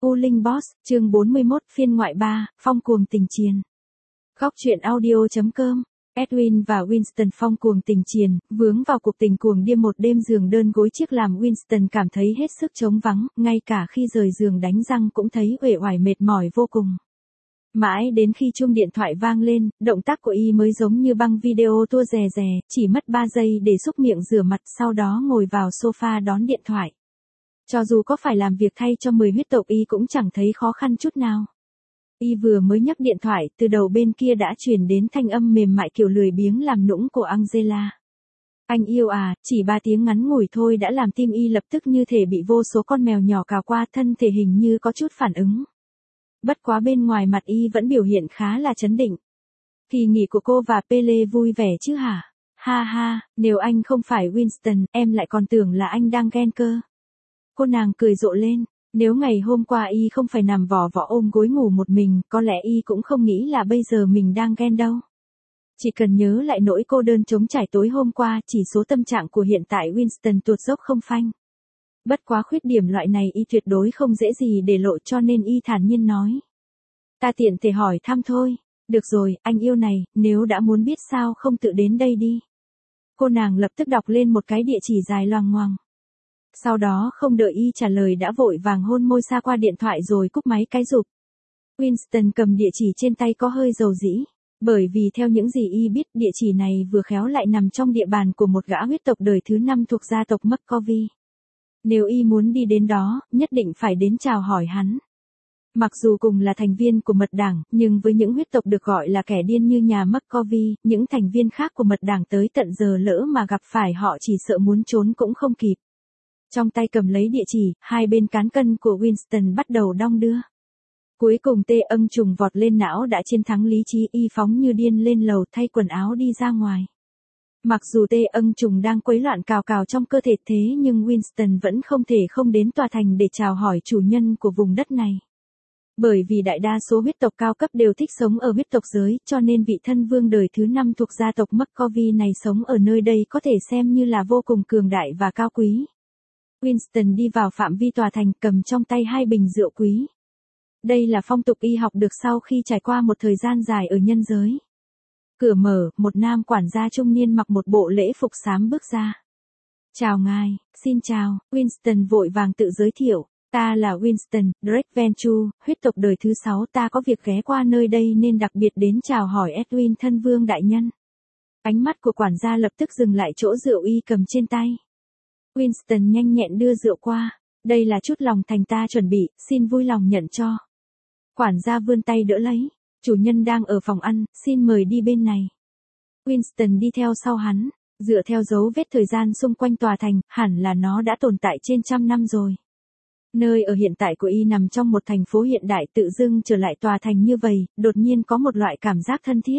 U Linh Boss, chương 41, phiên ngoại 3, phong cuồng tình triền. Góc truyện audio.com. Edwin và Winston phong cuồng tình triền, vướng vào cuộc tình cuồng điên một đêm giường đơn gối chiếc làm Winston cảm thấy hết sức trống vắng, ngay cả khi rời giường đánh răng cũng thấy uể oải mệt mỏi vô cùng. Mãi đến khi chuông điện thoại vang lên, động tác của y mới giống như băng video tua rè rè, chỉ mất 3 giây để xúc miệng rửa mặt sau đó ngồi vào sofa đón điện thoại. Cho dù có phải làm việc thay cho 10 huyết tộc y cũng chẳng thấy khó khăn chút nào. Y vừa mới nhấc điện thoại, từ đầu bên kia đã truyền đến thanh âm mềm mại kiểu lười biếng làm nũng của Angela. Anh yêu à, chỉ 3 tiếng ngắn ngủi thôi đã làm tim y lập tức như thể bị vô số con mèo nhỏ cào qua, thân thể hình như có chút phản ứng. Bất quá bên ngoài mặt y vẫn biểu hiện khá là trấn định. Kỳ nghỉ của cô và Pele vui vẻ chứ hả? Ha ha, nếu anh không phải Winston, em lại còn tưởng là anh đang ghen cơ. Cô nàng cười rộ lên, nếu ngày hôm qua y không phải nằm vò vò ôm gối ngủ một mình, có lẽ y cũng không nghĩ là bây giờ mình đang ghen đâu. Chỉ cần nhớ lại nỗi cô đơn trống trải tối hôm qua, chỉ số tâm trạng của hiện tại Winston tuột dốc không phanh. Bất quá khuyết điểm loại này y tuyệt đối không dễ gì để lộ, cho nên y thản nhiên nói. Ta tiện thể hỏi thăm thôi, được rồi, anh yêu này, nếu đã muốn biết sao không tự đến đây đi. Cô nàng lập tức đọc lên một cái địa chỉ dài loằng ngoằng. Sau đó không đợi y trả lời đã vội vàng hôn môi xa qua điện thoại rồi cúp máy cái rụp. Winston cầm địa chỉ trên tay có hơi dầu dĩ, bởi vì theo những gì y biết địa chỉ này vừa khéo lại nằm trong địa bàn của một gã huyết tộc đời thứ 5 thuộc gia tộc McCovey. Nếu y muốn đi đến đó, nhất định phải đến chào hỏi hắn. Mặc dù cùng là thành viên của mật đảng, nhưng với những huyết tộc được gọi là kẻ điên như nhà McCovey, những thành viên khác của mật đảng tới tận giờ lỡ mà gặp phải họ chỉ sợ muốn trốn cũng không kịp. Trong tay cầm lấy địa chỉ, hai bên cán cân của Winston bắt đầu đong đưa. Cuối cùng tê âm trùng vọt lên não đã chiến thắng lý trí, y phóng như điên lên lầu thay quần áo đi ra ngoài. Mặc dù tê âm trùng đang quấy loạn cào cào trong cơ thể thế nhưng Winston vẫn không thể không đến tòa thành để chào hỏi chủ nhân của vùng đất này. Bởi vì đại đa số huyết tộc cao cấp đều thích sống ở huyết tộc giới, cho nên vị thân vương đời thứ 5 thuộc gia tộc McCovey này sống ở nơi đây có thể xem như là vô cùng cường đại và cao quý. Winston đi vào phạm vi tòa thành cầm trong tay 2 bình rượu quý. Đây là phong tục y học được sau khi trải qua một thời gian dài ở nhân giới. Cửa mở, một nam quản gia trung niên mặc một bộ lễ phục xám bước ra. Chào ngài, xin chào, Winston vội vàng tự giới thiệu. Ta là Winston, Drake Venture, huyết tộc đời thứ 6, ta có việc ghé qua nơi đây nên đặc biệt đến chào hỏi Edwin thân vương đại nhân. Ánh mắt của quản gia lập tức dừng lại chỗ rượu y cầm trên tay. Winston nhanh nhẹn đưa rượu qua, đây là chút lòng thành ta chuẩn bị, xin vui lòng nhận cho. Quản gia vươn tay đỡ lấy, chủ nhân đang ở phòng ăn, xin mời đi bên này. Winston đi theo sau hắn, dựa theo dấu vết thời gian xung quanh tòa thành, hẳn là nó đã tồn tại trên 100 năm rồi. Nơi ở hiện tại của y nằm trong một thành phố hiện đại, tự dưng trở lại tòa thành như vậy, đột nhiên có một loại cảm giác thân thiết.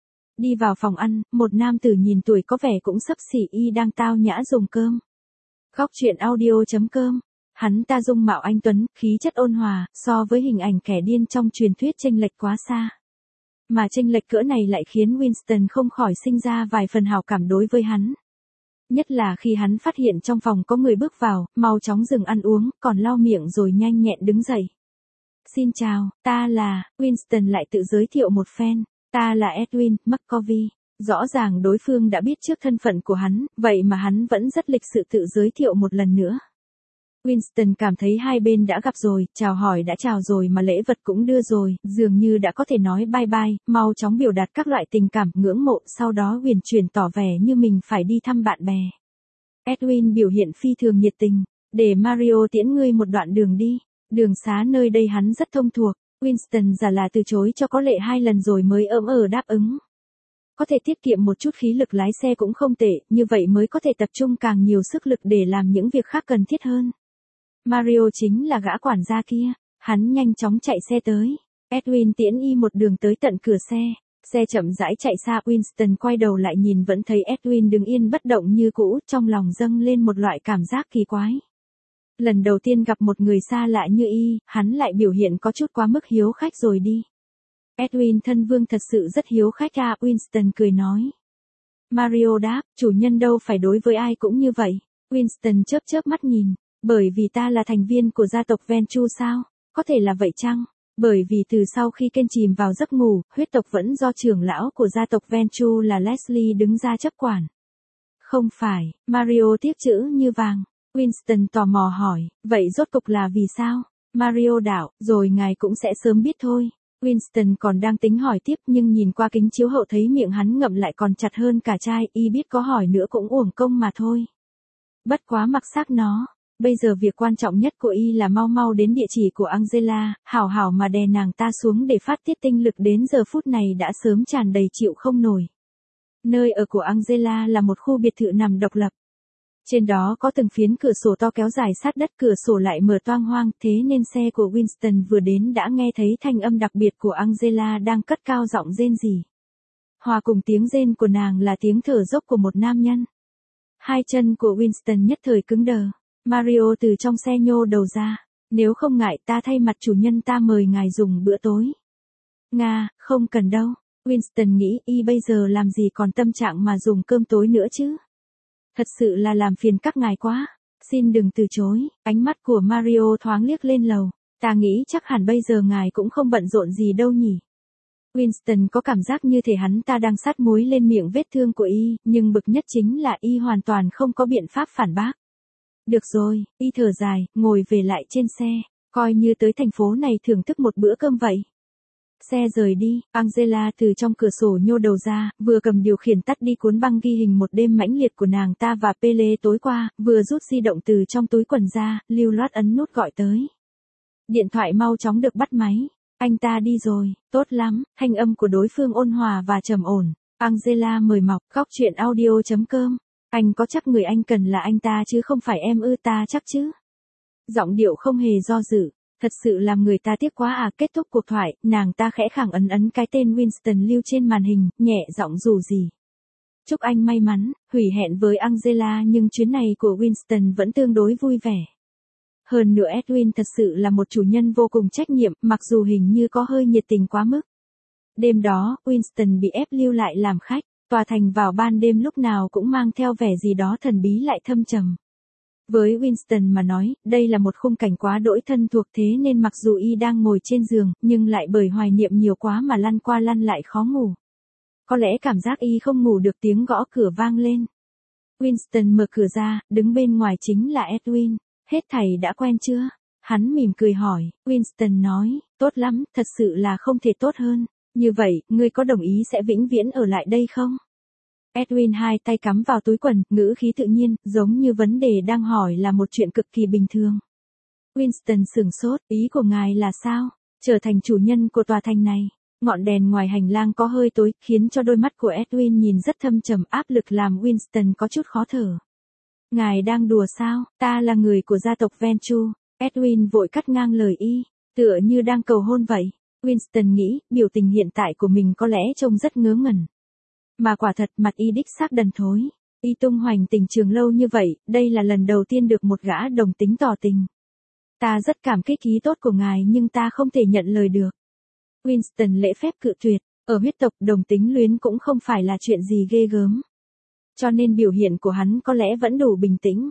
Đi vào phòng ăn, một nam tử nhìn tuổi có vẻ cũng xấp xỉ y đang tao nhã dùng cơm. Góc truyện audio.com. Hắn ta dung mạo anh tuấn, khí chất ôn hòa, so với hình ảnh kẻ điên trong truyền thuyết chênh lệch quá xa. Mà chênh lệch cỡ này lại khiến Winston không khỏi sinh ra vài phần hảo cảm đối với hắn. Nhất là khi hắn phát hiện trong phòng có người bước vào, mau chóng dừng ăn uống, còn lau miệng rồi nhanh nhẹn đứng dậy. Xin chào, ta là, Winston lại tự giới thiệu một phen, ta là Edwin McCovey. Rõ ràng đối phương đã biết trước thân phận của hắn, vậy mà hắn vẫn rất lịch sự tự giới thiệu một lần nữa. Winston cảm thấy hai bên đã gặp rồi, chào hỏi đã chào rồi mà lễ vật cũng đưa rồi, dường như đã có thể nói bye bye, mau chóng biểu đạt các loại tình cảm, ngưỡng mộ, sau đó huyền chuyển tỏ vẻ như mình phải đi thăm bạn bè. Edwin biểu hiện phi thường nhiệt tình, để Mario tiễn ngươi một đoạn đường đi, đường xá nơi đây hắn rất thông thuộc, Winston giả là từ chối cho có lệ 2 lần rồi mới đáp ứng. Có thể tiết kiệm một chút khí lực lái xe cũng không tệ, như vậy mới có thể tập trung càng nhiều sức lực để làm những việc khác cần thiết hơn. Mario chính là gã quản gia kia, hắn nhanh chóng chạy xe tới. Edwin tiễn y một đường tới tận cửa xe, xe chậm rãi chạy xa. Winston quay đầu lại nhìn vẫn thấy Edwin đứng yên bất động như cũ, trong lòng dâng lên một loại cảm giác kỳ quái. Lần đầu tiên gặp một người xa lạ như y, hắn lại biểu hiện có chút quá mức hiếu khách rồi đi. Edwin thân vương thật sự rất hiếu khách à, Winston cười nói. Mario đáp, chủ nhân đâu phải đối với ai cũng như vậy. Winston chớp chớp mắt nhìn, bởi vì ta là thành viên của gia tộc Venture sao? Có thể là vậy chăng? Bởi vì từ sau khi Ken chìm vào giấc ngủ, huyết tộc vẫn do trưởng lão của gia tộc Ventrue là Leslie đứng ra chấp quản. Không phải, Mario tiếc chữ như vàng. Winston tò mò hỏi, vậy rốt cục là vì sao? Mario đạo, rồi ngài cũng sẽ sớm biết thôi. Winston còn đang tính hỏi tiếp nhưng nhìn qua kính chiếu hậu thấy miệng hắn ngậm lại còn chặt hơn cả chai, y biết có hỏi nữa cũng uổng công mà thôi. Bất quá mặc xác nó. Bây giờ việc quan trọng nhất của y là mau mau đến địa chỉ của Angela, hảo hảo mà đè nàng ta xuống để phát tiết tinh lực đến giờ phút này đã sớm tràn đầy chịu không nổi. Nơi ở của Angela là một khu biệt thự nằm độc lập. Trên đó có từng phiến cửa sổ to kéo dài sát đất, cửa sổ lại mở toang hoang, thế nên xe của Winston vừa đến đã nghe thấy thanh âm đặc biệt của Angela đang cất cao giọng rên rỉ. Hòa cùng tiếng rên của nàng là tiếng thở dốc của một nam nhân. Hai chân của Winston nhất thời cứng đờ. Mario từ trong xe nhô đầu ra. Nếu không ngại ta thay mặt chủ nhân ta mời ngài dùng bữa tối. Nga, không cần đâu. Winston nghĩ y bây giờ làm gì còn tâm trạng mà dùng cơm tối nữa chứ. Thật sự là làm phiền các ngài quá. Xin đừng từ chối. Ánh mắt của Mario thoáng liếc lên lầu. Ta nghĩ chắc hẳn bây giờ ngài cũng không bận rộn gì đâu nhỉ. Winston có cảm giác như thể hắn ta đang sát muối lên miệng vết thương của y, nhưng bực nhất chính là y hoàn toàn không có biện pháp phản bác. Được rồi, y thở dài, ngồi về lại trên xe, coi như tới thành phố này thưởng thức một bữa cơm vậy. Xe rời đi, Angela từ trong cửa sổ nhô đầu ra, vừa cầm điều khiển tắt đi cuốn băng ghi hình một đêm mãnh liệt của nàng ta và Pele tối qua, vừa rút di động từ trong túi quần ra, lưu loát ấn nút gọi tới. Điện thoại mau chóng được bắt máy. Anh ta đi rồi, tốt lắm, thanh âm của đối phương ôn hòa và trầm ổn. Angela mời mọc, góc truyện audio.com. Anh có chắc người anh cần là anh ta chứ không phải em ư? Ta chắc chứ. Giọng điệu không hề do dự, thật sự làm người ta tiếc quá à. Kết thúc cuộc thoại, nàng ta khẽ khàng ấn cái tên Winston lưu trên màn hình, nhẹ giọng dù gì. Chúc anh may mắn, hủy hẹn với Angela nhưng chuyến này của Winston vẫn tương đối vui vẻ. Hơn nữa Edwin thật sự là một chủ nhân vô cùng trách nhiệm, mặc dù hình như có hơi nhiệt tình quá mức. Đêm đó, Winston bị ép lưu lại làm khách, tòa thành vào ban đêm lúc nào cũng mang theo vẻ gì đó thần bí lại thâm trầm. Với Winston mà nói, đây là một khung cảnh quá đỗi thân thuộc, thế nên mặc dù y đang ngồi trên giường, nhưng lại bởi hoài niệm nhiều quá mà lăn qua lăn lại khó ngủ. Có lẽ cảm giác y không ngủ được, tiếng gõ cửa vang lên. Winston mở cửa ra, đứng bên ngoài chính là Edwin. Hết thầy đã quen chưa? Hắn mỉm cười hỏi. Winston nói, tốt lắm, thật sự là không thể tốt hơn. Như vậy, ngươi có đồng ý sẽ vĩnh viễn ở lại đây không? Edwin hai tay cắm vào túi quần, ngữ khí tự nhiên, giống như vấn đề đang hỏi là một chuyện cực kỳ bình thường. Winston sửng sốt, ý của ngài là sao? Trở thành chủ nhân của tòa thành này. Ngọn đèn ngoài hành lang có hơi tối, khiến cho đôi mắt của Edwin nhìn rất thâm trầm, áp lực làm Winston có chút khó thở. Ngài đang đùa sao? Ta là người của gia tộc Ventrue. Edwin vội cắt ngang lời y, tựa như đang cầu hôn vậy. Winston nghĩ, biểu tình hiện tại của mình có lẽ trông rất ngớ ngẩn. Mà quả thật mặt y đích xác đần thối. Y tung hoành tình trường lâu như vậy, đây là lần đầu tiên được một gã đồng tính tỏ tình. Ta rất cảm kích ý tốt của ngài nhưng ta không thể nhận lời được. Winston lễ phép cự tuyệt, ở huyết tộc đồng tính luyến cũng không phải là chuyện gì ghê gớm. Cho nên biểu hiện của hắn có lẽ vẫn đủ bình tĩnh.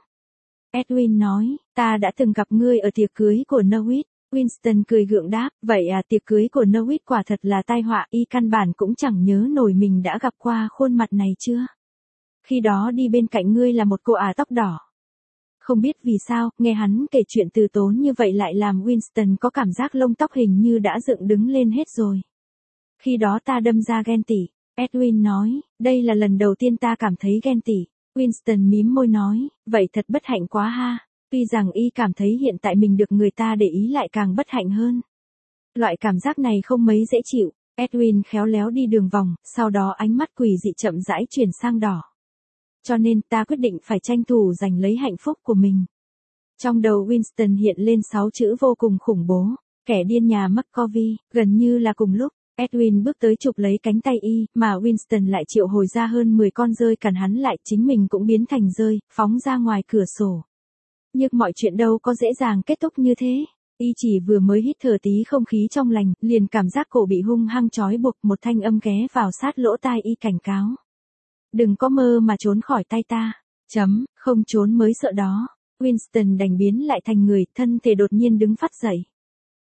Edwin nói, ta đã từng gặp ngươi ở tiệc cưới của Norwich. Winston cười gượng đáp, vậy à, tiệc cưới của Norwich quả thật là tai họa, y căn bản cũng chẳng nhớ nổi mình đã gặp qua khuôn mặt này chưa. Khi đó đi bên cạnh ngươi là một cô ả tóc đỏ. Không biết vì sao, nghe hắn kể chuyện từ tốn như vậy lại làm Winston có cảm giác lông tóc hình như đã dựng đứng lên hết rồi. Khi đó ta đâm ra ghen tị. Edwin nói, đây là lần đầu tiên ta cảm thấy ghen tị. Winston mím môi nói, vậy thật bất hạnh quá ha. Tuy rằng y cảm thấy hiện tại mình được người ta để ý lại càng bất hạnh hơn. Loại cảm giác này không mấy dễ chịu. Edwin khéo léo đi đường vòng, sau đó ánh mắt quỷ dị chậm rãi chuyển sang đỏ. Cho nên ta quyết định phải tranh thủ giành lấy hạnh phúc của mình. Trong đầu Winston hiện lên 6 chữ vô cùng khủng bố. Kẻ điên nhà McCovey. Gần như là cùng lúc, Edwin bước tới chụp lấy cánh tay y, mà Winston lại triệu hồi ra hơn 10 con dơi cản hắn lại, chính mình cũng biến thành dơi, phóng ra ngoài cửa sổ. Nhưng mọi chuyện đâu có dễ dàng kết thúc như thế. Y chỉ vừa mới hít thở tí không khí trong lành, liền cảm giác cổ bị hung hăng trói buộc, một thanh âm ghé vào sát lỗ tai y cảnh cáo. Đừng có mơ mà trốn khỏi tay ta. Không trốn mới sợ đó. Winston đành biến lại thành người, thân thể đột nhiên đứng phắt dậy.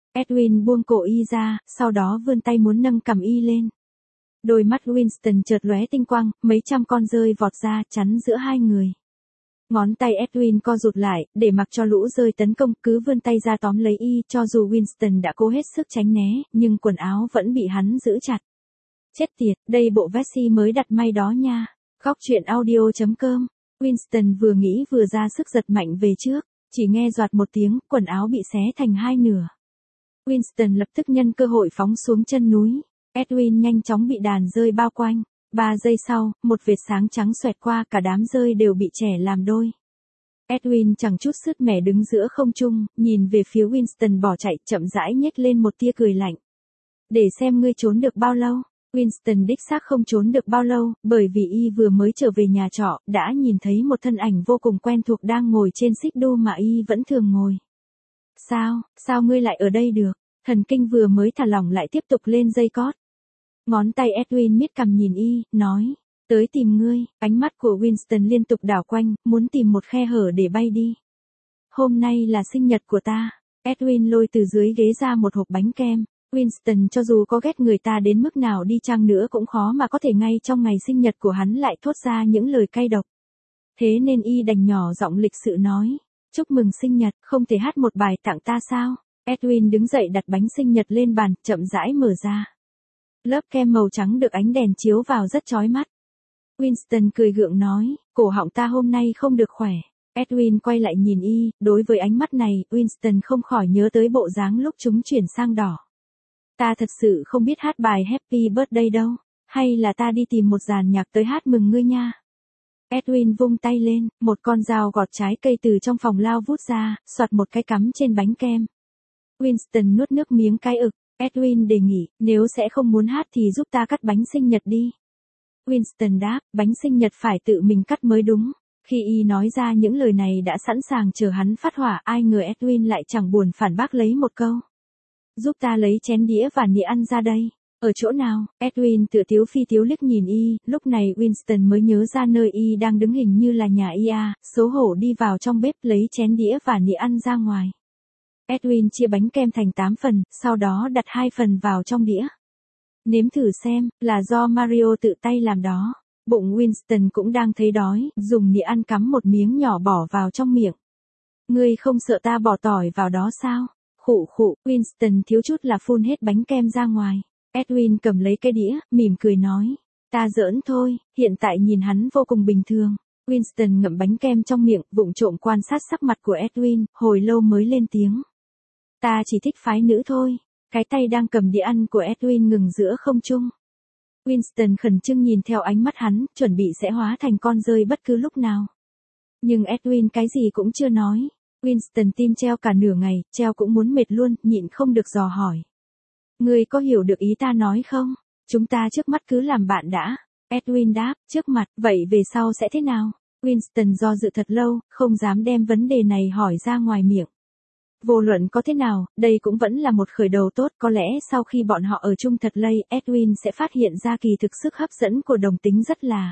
Edwin buông cổ y ra, sau đó vươn tay muốn nâng cầm y lên. Đôi mắt Winston chợt lóe tinh quang, mấy trăm con rơi vọt ra chắn giữa hai người. Ngón tay Edwin co rụt lại, để mặc cho lũ rơi tấn công, cứ vươn tay ra tóm lấy y, cho dù Winston đã cố hết sức tránh né, nhưng quần áo vẫn bị hắn giữ chặt. Chết tiệt, đây bộ vest mới đặt may đó nha. Góc truyện audio.com. Winston vừa nghĩ vừa ra sức giật mạnh về trước, chỉ nghe doạt một tiếng, quần áo bị xé thành hai nửa. Winston lập tức nhân cơ hội phóng xuống chân núi. Edwin nhanh chóng bị đàn rơi bao quanh. 3 giây sau, một vệt sáng trắng xoẹt qua, cả đám rơi đều bị chẻ làm đôi. Edwin chẳng chút sứt mẻ đứng giữa không trung, nhìn về phía Winston bỏ chạy, chậm rãi nhếch lên một tia cười lạnh. Để xem ngươi trốn được bao lâu. Winston đích xác không trốn được bao lâu, bởi vì y vừa mới trở về nhà trọ, đã nhìn thấy một thân ảnh vô cùng quen thuộc đang ngồi trên xích đu mà y vẫn thường ngồi. Sao ngươi lại ở đây được? Thần kinh vừa mới thả lỏng lại tiếp tục lên dây cót. Ngón tay Edwin miết cằm nhìn y, nói, tới tìm ngươi. Ánh mắt của Winston liên tục đảo quanh, muốn tìm một khe hở để bay đi. Hôm nay là sinh nhật của ta. Edwin lôi từ dưới ghế ra một hộp bánh kem. Winston cho dù có ghét người ta đến mức nào đi chăng nữa cũng khó mà có thể ngay trong ngày sinh nhật của hắn lại thốt ra những lời cay độc. Thế nên y đành nhỏ giọng lịch sự nói, chúc mừng sinh nhật, không thể hát một bài tặng ta sao? Edwin đứng dậy đặt bánh sinh nhật lên bàn, chậm rãi mở ra. Lớp kem màu trắng được ánh đèn chiếu vào rất chói mắt. Winston cười gượng nói, cổ họng ta hôm nay không được khỏe. Edwin quay lại nhìn y, đối với ánh mắt này, Winston không khỏi nhớ tới bộ dáng lúc chúng chuyển sang đỏ. Ta thật sự không biết hát bài Happy Birthday đâu, hay là ta đi tìm một dàn nhạc tới hát mừng ngươi nha. Edwin vung tay lên, một con dao gọt trái cây từ trong phòng lao vút ra, xoạt một cái cắm trên bánh kem. Winston nuốt nước miếng cay ực. Edwin đề nghị, nếu sẽ không muốn hát thì giúp ta cắt bánh sinh nhật đi. Winston đáp, bánh sinh nhật phải tự mình cắt mới đúng. Khi y nói ra những lời này đã sẵn sàng chờ hắn phát hỏa, ai ngờ Edwin lại chẳng buồn phản bác lấy một câu. Giúp ta lấy chén đĩa và nĩa ăn ra đây. Ở chỗ nào? Edwin tựa tiếu phi tiếu liếc nhìn y, lúc này Winston mới nhớ ra nơi y đang đứng hình như là nhà y à, xấu hổ đi vào trong bếp lấy chén đĩa và nĩa ăn ra ngoài. Edwin chia bánh kem thành 8 phần, sau đó đặt 2 phần vào trong đĩa. Nếm thử xem, là do Mario tự tay làm đó. Bụng Winston cũng đang thấy đói, dùng nĩa ăn cắm một miếng nhỏ bỏ vào trong miệng. Ngươi không sợ ta bỏ tỏi vào đó sao? Khụ, Winston thiếu chút là phun hết bánh kem ra ngoài. Edwin cầm lấy cái đĩa, mỉm cười nói. Ta giỡn thôi, hiện tại nhìn hắn vô cùng bình thường. Winston ngậm bánh kem trong miệng, vụng trộm quan sát sắc mặt của Edwin, hồi lâu mới lên tiếng. Ta chỉ thích phái nữ thôi. Cái tay đang cầm đĩa ăn của Edwin ngừng giữa không trung. Winston khẩn trương nhìn theo ánh mắt hắn, chuẩn bị sẽ hóa thành con rơi bất cứ lúc nào. Nhưng Edwin cái gì cũng chưa nói. Winston tim treo cả nửa ngày, treo cũng muốn mệt luôn, nhịn không được dò hỏi. Ngươi có hiểu được ý ta nói không? Chúng ta trước mắt cứ làm bạn đã. Edwin đáp, trước mặt, vậy về sau sẽ thế nào? Winston do dự thật lâu, không dám đem vấn đề này hỏi ra ngoài miệng. Vô luận có thế nào, đây cũng vẫn là một khởi đầu tốt, có lẽ sau khi bọn họ ở chung thật lây, Edwin sẽ phát hiện ra kỳ thực sức hấp dẫn của đồng tính rất là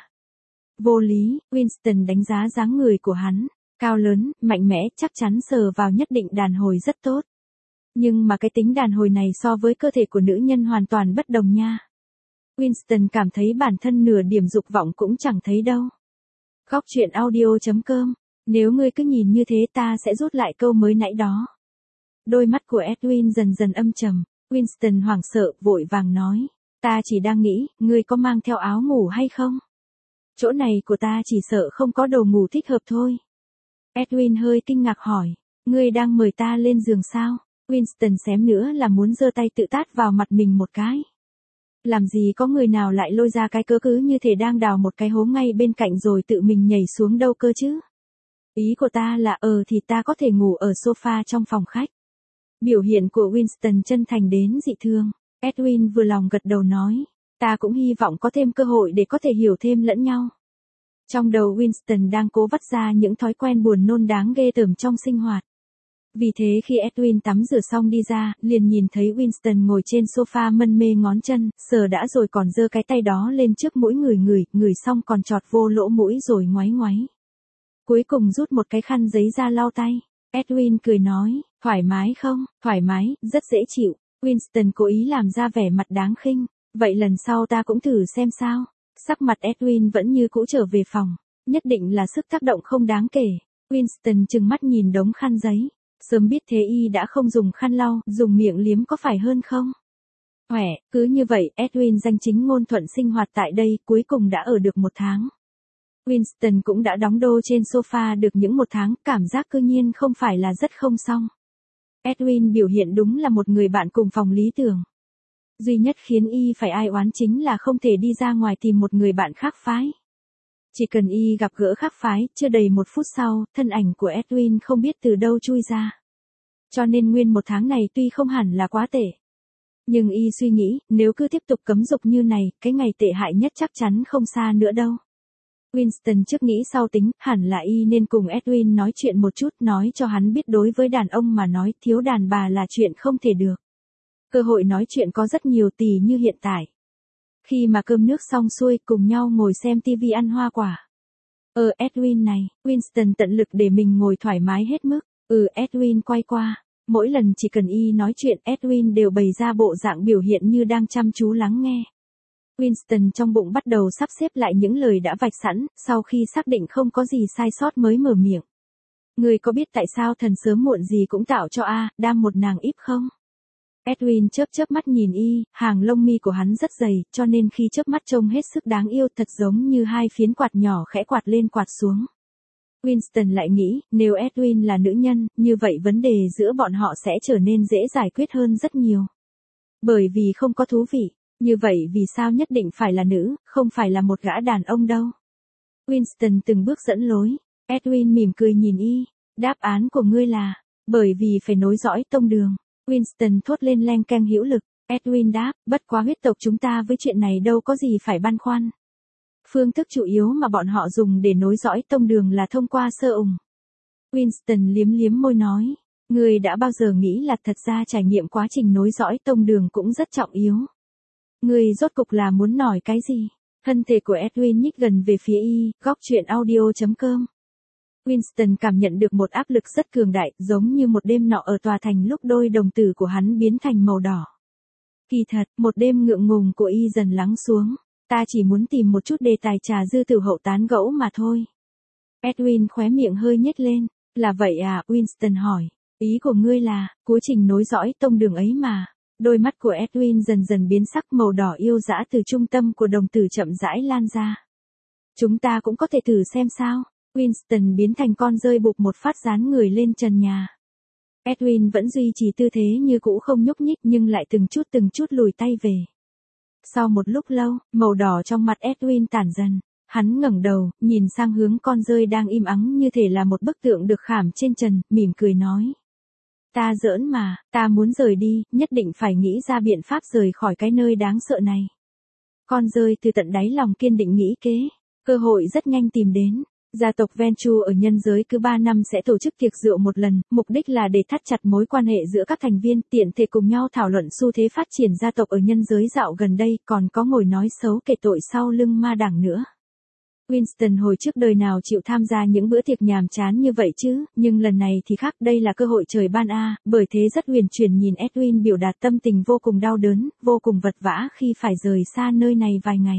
vô lý. Winston đánh giá dáng người của hắn, cao lớn, mạnh mẽ, chắc chắn sờ vào nhất định đàn hồi rất tốt. Nhưng mà cái tính đàn hồi này so với cơ thể của nữ nhân hoàn toàn bất đồng nha. Winston cảm thấy bản thân nửa điểm dục vọng cũng chẳng thấy đâu. Góc truyện audio.com. Nếu ngươi cứ nhìn như thế ta sẽ rút lại câu mới nãy đó. Đôi mắt của Edwin dần dần âm trầm. Winston hoảng sợ, vội vàng nói. Ta chỉ đang nghĩ, ngươi có mang theo áo ngủ hay không? Chỗ này của ta chỉ sợ không có đồ ngủ thích hợp thôi. Edwin hơi kinh ngạc hỏi. Ngươi đang mời ta lên giường sao? Winston xém nữa là muốn giơ tay tự tát vào mặt mình một cái. Làm gì có người nào lại lôi ra cái cớ cứ như thể đang đào một cái hố ngay bên cạnh rồi tự mình nhảy xuống đâu cơ chứ? Ý của ta là thì ta có thể ngủ ở sofa trong phòng khách. Biểu hiện của Winston chân thành đến dị thương. Edwin vừa lòng gật đầu nói. Ta cũng hy vọng có thêm cơ hội để có thể hiểu thêm lẫn nhau. Trong đầu Winston đang cố vắt ra những thói quen buồn nôn đáng ghê tởm trong sinh hoạt. Vì thế khi Edwin tắm rửa xong đi ra, liền nhìn thấy Winston ngồi trên sofa mân mê ngón chân, sờ đã rồi còn giơ cái tay đó lên trước mũi ngửi xong còn chọt vô lỗ mũi rồi ngoáy ngoáy. Cuối cùng rút một cái khăn giấy ra lau tay. Edwin cười nói, thoải mái không? Thoải mái, rất dễ chịu. Winston cố ý làm ra vẻ mặt đáng khinh. Vậy lần sau ta cũng thử xem sao. Sắc mặt Edwin vẫn như cũ trở về phòng. Nhất định là sức tác động không đáng kể. Winston trừng mắt nhìn đống khăn giấy. Sớm biết thế y đã không dùng khăn lau, dùng miệng liếm có phải hơn không? Khỏe, cứ như vậy, Edwin danh chính ngôn thuận sinh hoạt tại đây, cuối cùng đã ở được 1 tháng. Winston cũng đã đóng đô trên sofa được những 1 tháng, cảm giác cư nhiên không phải là rất không xong. Edwin biểu hiện đúng là một người bạn cùng phòng lý tưởng. Duy nhất khiến y phải ai oán chính là không thể đi ra ngoài tìm một người bạn khác phái. Chỉ cần y gặp gỡ khác phái, chưa đầy 1 phút sau, thân ảnh của Edwin không biết từ đâu chui ra. Cho nên nguyên 1 tháng này tuy không hẳn là quá tệ. Nhưng y suy nghĩ, nếu cứ tiếp tục cấm dục như này, cái ngày tệ hại nhất chắc chắn không xa nữa đâu. Winston trước nghĩ sau tính, hẳn là y nên cùng Edwin nói chuyện một chút, nói cho hắn biết đối với đàn ông mà nói thiếu đàn bà là chuyện không thể được. Cơ hội nói chuyện có rất nhiều tỉ như hiện tại. Khi mà cơm nước xong xuôi cùng nhau ngồi xem tivi ăn hoa quả. Edwin này, Winston tận lực để mình ngồi thoải mái hết mức. Edwin quay qua. Mỗi lần chỉ cần y nói chuyện Edwin đều bày ra bộ dạng biểu hiện như đang chăm chú lắng nghe. Winston trong bụng bắt đầu sắp xếp lại những lời đã vạch sẵn, sau khi xác định không có gì sai sót mới mở miệng. Người có biết tại sao thần sớm muộn gì cũng tạo cho Adam một nàng íp không? Edwin chớp mắt nhìn y, hàng lông mi của hắn rất dày, cho nên khi chớp mắt trông hết sức đáng yêu, thật giống như 2 phiến quạt nhỏ khẽ quạt lên quạt xuống. Winston lại nghĩ, nếu Edwin là nữ nhân, như vậy vấn đề giữa bọn họ sẽ trở nên dễ giải quyết hơn rất nhiều. Bởi vì không có thú vị, như vậy vì sao nhất định phải là nữ, không phải là một gã đàn ông đâu. Winston từng bước dẫn lối, Edwin mỉm cười nhìn y, đáp án của ngươi là, bởi vì phải nối dõi tông đường. Winston thốt lên leng keng hữu lực, Edwin đáp, bất quá huyết tộc chúng ta với chuyện này đâu có gì phải băn khoăn. Phương thức chủ yếu mà bọn họ dùng để nối dõi tông đường là thông qua sơ ủng. Winston liếm môi nói, người đã bao giờ nghĩ là thật ra trải nghiệm quá trình nối dõi tông đường cũng rất trọng yếu. Người rốt cục là muốn nói cái gì? Thân thể của Edwin nhích gần về phía y, góc chuyện audio.com. Winston cảm nhận được một áp lực rất cường đại, giống như một đêm nọ ở tòa thành lúc đôi đồng tử của hắn biến thành màu đỏ. Kỳ thật, một đêm ngượng ngùng của y dần lắng xuống. Ta chỉ muốn tìm một chút đề tài trà dư tử hậu tán gẫu mà thôi. Edwin khóe miệng hơi nhếch lên. Là vậy à, Winston hỏi. Ý của ngươi là, quá trình nối dõi tông đường ấy mà. Đôi mắt của Edwin dần dần biến sắc màu đỏ yêu dã từ trung tâm của đồng tử chậm rãi lan ra. Chúng ta cũng có thể thử xem sao. Winston biến thành con dơi bụp một phát dán người lên trần nhà. Edwin vẫn duy trì tư thế như cũ không nhúc nhích nhưng lại từng chút lùi tay về. Sau một lúc lâu, màu đỏ trong mặt Edwin tản dần. Hắn ngẩng đầu, nhìn sang hướng con dơi đang im ắng như thể là một bức tượng được khảm trên trần, mỉm cười nói. Ta giỡn mà, ta muốn rời đi, nhất định phải nghĩ ra biện pháp rời khỏi cái nơi đáng sợ này. Con dơi từ tận đáy lòng kiên định nghĩ kế. Cơ hội rất nhanh tìm đến. Gia tộc Venture ở nhân giới cứ 3 năm sẽ tổ chức tiệc rượu một lần, mục đích là để thắt chặt mối quan hệ giữa các thành viên, tiện thể cùng nhau thảo luận xu thế phát triển gia tộc ở nhân giới dạo gần đây, còn có ngồi nói xấu kể tội sau lưng ma đảng nữa. Winston hồi trước đời nào chịu tham gia những bữa tiệc nhàm chán như vậy chứ, nhưng lần này thì khác, đây là cơ hội trời ban bởi thế rất huyền chuyển nhìn Edwin biểu đạt tâm tình vô cùng đau đớn, vô cùng vật vã khi phải rời xa nơi này vài ngày.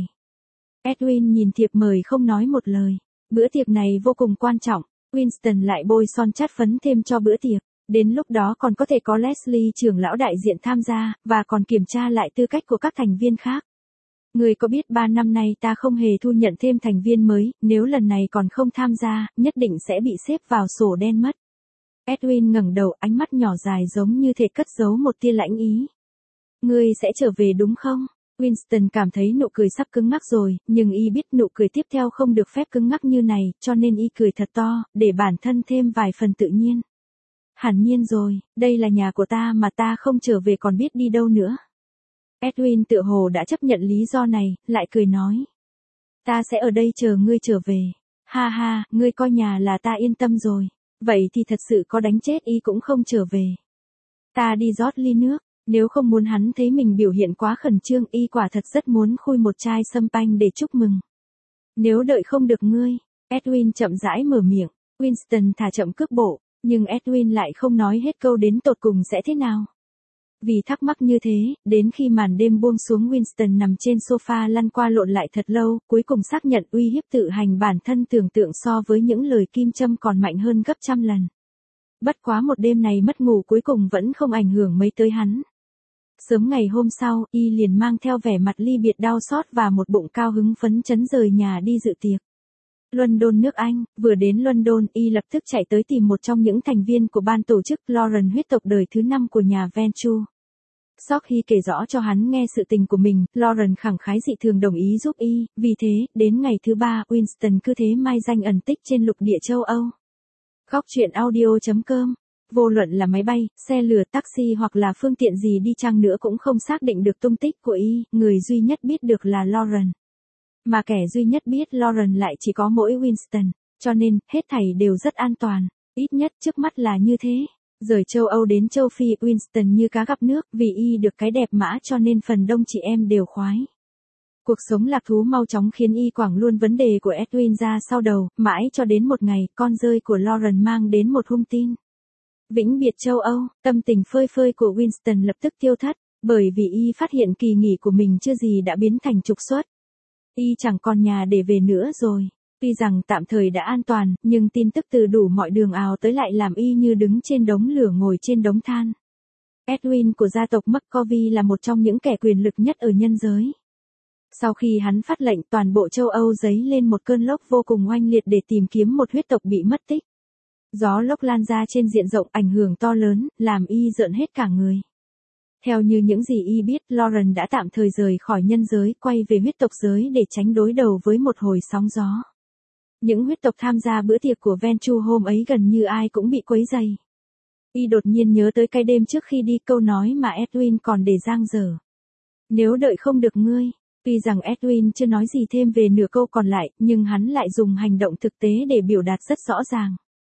Edwin nhìn thiệp mời không nói một lời. Bữa tiệc này vô cùng quan trọng, Winston lại bôi son chát phấn thêm cho bữa tiệc. Đến lúc đó còn có thể có Leslie trưởng lão đại diện tham gia, và còn kiểm tra lại tư cách của các thành viên khác. Người có biết 3 năm nay ta không hề thu nhận thêm thành viên mới, nếu lần này còn không tham gia, nhất định sẽ bị xếp vào sổ đen mất. Edwin ngẩng đầu, ánh mắt nhỏ dài giống như thể cất giấu một tia lãnh ý. Ngươi sẽ trở về đúng không? Winston cảm thấy nụ cười sắp cứng ngắc rồi, nhưng y biết nụ cười tiếp theo không được phép cứng ngắc như này, cho nên y cười thật to, để bản thân thêm vài phần tự nhiên. Hẳn nhiên rồi, đây là nhà của ta mà ta không trở về còn biết đi đâu nữa. Edwin tựa hồ đã chấp nhận lý do này, lại cười nói. Ta sẽ ở đây chờ ngươi trở về. Ha ha, ngươi coi nhà là ta yên tâm rồi. Vậy thì thật sự có đánh chết y cũng không trở về. Ta đi rót ly nước. Nếu không muốn hắn thấy mình biểu hiện quá khẩn trương, y quả thật rất muốn khui một chai sâm panh để chúc mừng. Nếu đợi không được ngươi, Edwin chậm rãi mở miệng. Winston thả chậm cước bộ, Nhưng Edwin lại không nói hết câu đến tột cùng sẽ thế nào. Vì thắc mắc như thế, đến khi màn đêm buông xuống Winston nằm trên sofa lăn qua lộn lại thật lâu, cuối cùng xác nhận uy hiếp tự hành bản thân tưởng tượng so với những lời kim châm còn mạnh hơn gấp trăm lần. Bất quá một đêm này mất ngủ cuối cùng vẫn không ảnh hưởng mấy tới hắn. Sớm ngày hôm sau, y liền mang theo vẻ mặt ly biệt đau xót và một bụng cao hứng phấn chấn rời nhà đi dự tiệc. London nước Anh, vừa đến London, y lập tức chạy tới tìm một trong những thành viên của ban tổ chức, Lauren, huyết tộc đời thứ 5 của nhà Venture. Sau khi kể rõ cho hắn nghe sự tình của mình, Lauren khẳng khái dị thường đồng ý giúp y, vì thế, đến ngày thứ 3, Winston cứ thế mai danh ẩn tích trên lục địa châu Âu. Góc truyện audio.com. Vô luận là máy bay, xe lửa, taxi hoặc là phương tiện gì đi chăng nữa cũng không xác định được tung tích của y, người duy nhất biết được là Lauren. Mà kẻ duy nhất biết Lauren lại chỉ có mỗi Winston, cho nên, hết thảy đều rất an toàn, ít nhất trước mắt là như thế. Rời châu Âu đến châu Phi, Winston như cá gặp nước, vì y được cái đẹp mã cho nên phần đông chị em đều khoái. Cuộc sống lạc thú mau chóng khiến y quẳng luôn vấn đề của Edwin ra sau đầu, mãi cho đến một ngày, con rơi của Lauren mang đến một hung tin. Vĩnh biệt châu Âu, tâm tình phơi phơi của Winston lập tức tiêu thất, bởi vì y phát hiện kỳ nghỉ của mình chưa gì đã biến thành trục xuất. Y chẳng còn nhà để về nữa rồi. Tuy rằng tạm thời đã an toàn, nhưng tin tức từ đủ mọi đường ào tới lại làm y như đứng trên đống lửa ngồi trên đống than. Edwin của gia tộc McCovey là một trong những kẻ quyền lực nhất ở nhân giới. Sau khi hắn phát lệnh, toàn bộ châu Âu dấy lên một cơn lốc vô cùng oanh liệt để tìm kiếm một huyết tộc bị mất tích. Gió lốc lan ra trên diện rộng, ảnh hưởng to lớn, làm y rợn hết cả người. Theo như những gì y biết, Lauren đã tạm thời rời khỏi nhân giới, quay về huyết tộc giới để tránh đối đầu với một hồi sóng gió. Những huyết tộc tham gia bữa tiệc của Venture hôm ấy gần như ai cũng bị quấy rầy. Y đột nhiên nhớ tới cái đêm trước khi đi, câu nói mà Edwin còn để dang dở. Nếu đợi không được ngươi. Tuy rằng Edwin chưa nói gì thêm về nửa câu còn lại, nhưng hắn lại dùng hành động thực tế để biểu đạt rất rõ ràng.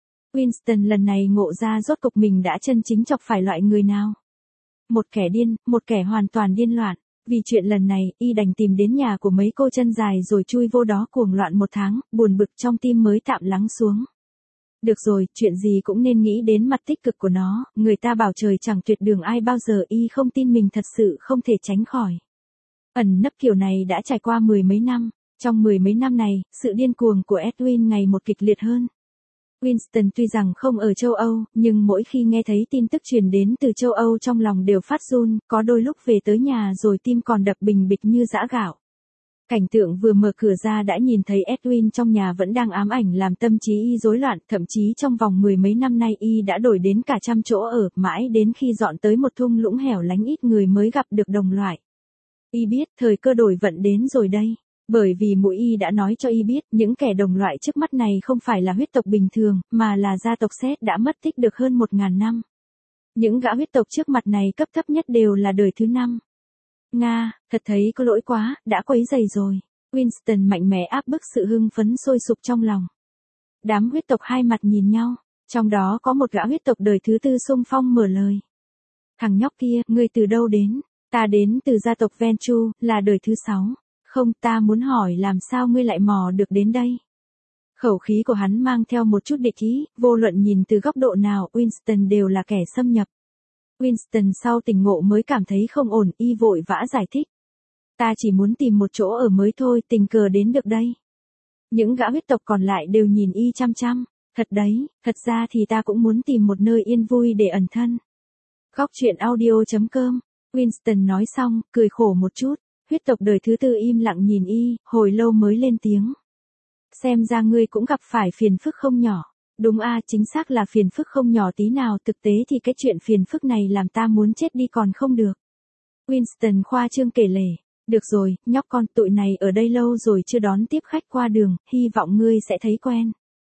Winston lần này ngộ ra rốt cục mình đã chân chính chọc phải loại người nào. Một kẻ điên, một kẻ hoàn toàn điên loạn. Vì chuyện lần này, y đành tìm đến nhà của mấy cô chân dài rồi chui vô đó cuồng loạn một tháng, buồn bực trong tim mới tạm lắng xuống. Được rồi, chuyện gì cũng nên nghĩ đến mặt tích cực của nó, người ta bảo trời chẳng tuyệt đường ai bao giờ, y không tin mình thật sự không thể tránh khỏi. Ẩn nấp kiểu này đã trải qua mười mấy năm, trong mười mấy năm này, sự điên cuồng của Edwin ngày một kịch liệt hơn. Winston tuy rằng không ở châu Âu, nhưng mỗi khi nghe thấy tin tức truyền đến từ châu Âu trong lòng đều phát run, có đôi lúc về tới nhà rồi tim còn đập bình bịch như giã gạo. Cảnh tượng vừa mở cửa ra đã nhìn thấy Edwin trong nhà vẫn đang ám ảnh làm tâm trí y rối loạn, thậm chí trong vòng mười mấy năm nay y đã đổi đến cả trăm chỗ ở, mãi đến khi dọn tới một thung lũng hẻo lánh ít người mới gặp được đồng loại. Y biết thời cơ đổi vận đến rồi đây. Bởi vì mũi y đã nói cho y biết những kẻ đồng loại trước mắt này không phải là huyết tộc bình thường, mà là gia tộc Seth đã mất tích được hơn 1000 năm. Những gã huyết tộc trước mặt này cấp thấp nhất đều là đời thứ 5. Nga, thật thấy có lỗi quá, đã quấy rầy rồi. Winston mạnh mẽ áp bức sự hưng phấn sôi sục trong lòng. Đám huyết tộc hai mặt nhìn nhau, trong đó có một gã huyết tộc đời thứ 4 xung phong mở lời. Thằng nhóc kia, ngươi từ đâu đến? Ta đến từ gia tộc Venture, là đời thứ 6. Không, ta muốn hỏi làm sao ngươi lại mò được đến đây. Khẩu khí của hắn mang theo một chút địch ý, vô luận nhìn từ góc độ nào, Winston đều là kẻ xâm nhập. Winston sau tỉnh ngộ mới cảm thấy không ổn, y vội vã giải thích. Ta chỉ muốn tìm một chỗ ở mới thôi, tình cờ đến được đây. Những gã huyết tộc còn lại đều nhìn y chăm chăm. Thật đấy, thật ra thì ta cũng muốn tìm một nơi yên vui để ẩn thân. Góc truyện audio.com. Winston nói xong, cười khổ một chút. Huyết tộc đời thứ 4 im lặng nhìn y, hồi lâu mới lên tiếng. Xem ra ngươi cũng gặp phải phiền phức không nhỏ. Đúng a, chính xác là phiền phức không nhỏ tí nào, thực tế thì cái chuyện phiền phức này làm ta muốn chết đi còn không được. Winston khoa trương kể lể. Được rồi, nhóc con, tụi này ở đây lâu rồi chưa đón tiếp khách qua đường, hy vọng ngươi sẽ thấy quen.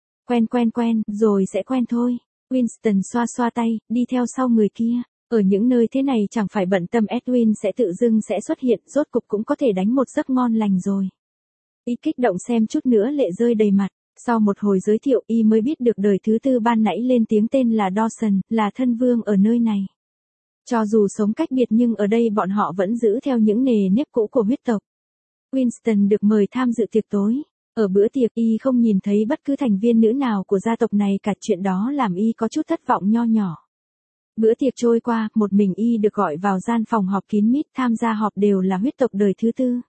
Quen, rồi sẽ quen thôi. Winston xoa xoa tay, đi theo sau người kia. Ở những nơi thế này chẳng phải bận tâm Edwin sẽ tự dưng sẽ xuất hiện, rốt cục cũng có thể đánh một giấc ngon lành rồi. Y kích động xem chút nữa lệ rơi đầy mặt. Sau một hồi giới thiệu, y mới biết được đời thứ 4 ban nãy lên tiếng tên là Dawson, là thân vương ở nơi này. Cho dù sống cách biệt nhưng ở đây bọn họ vẫn giữ theo những nề nếp cũ của huyết tộc. Winston được mời tham dự tiệc tối. Ở bữa tiệc y không nhìn thấy bất cứ thành viên nữ nào của gia tộc này cả, chuyện đó làm y có chút thất vọng nho nhỏ. Bữa tiệc trôi qua, một mình y được gọi vào gian phòng họp kín mít, tham gia họp đều là huyết tộc đời thứ tư.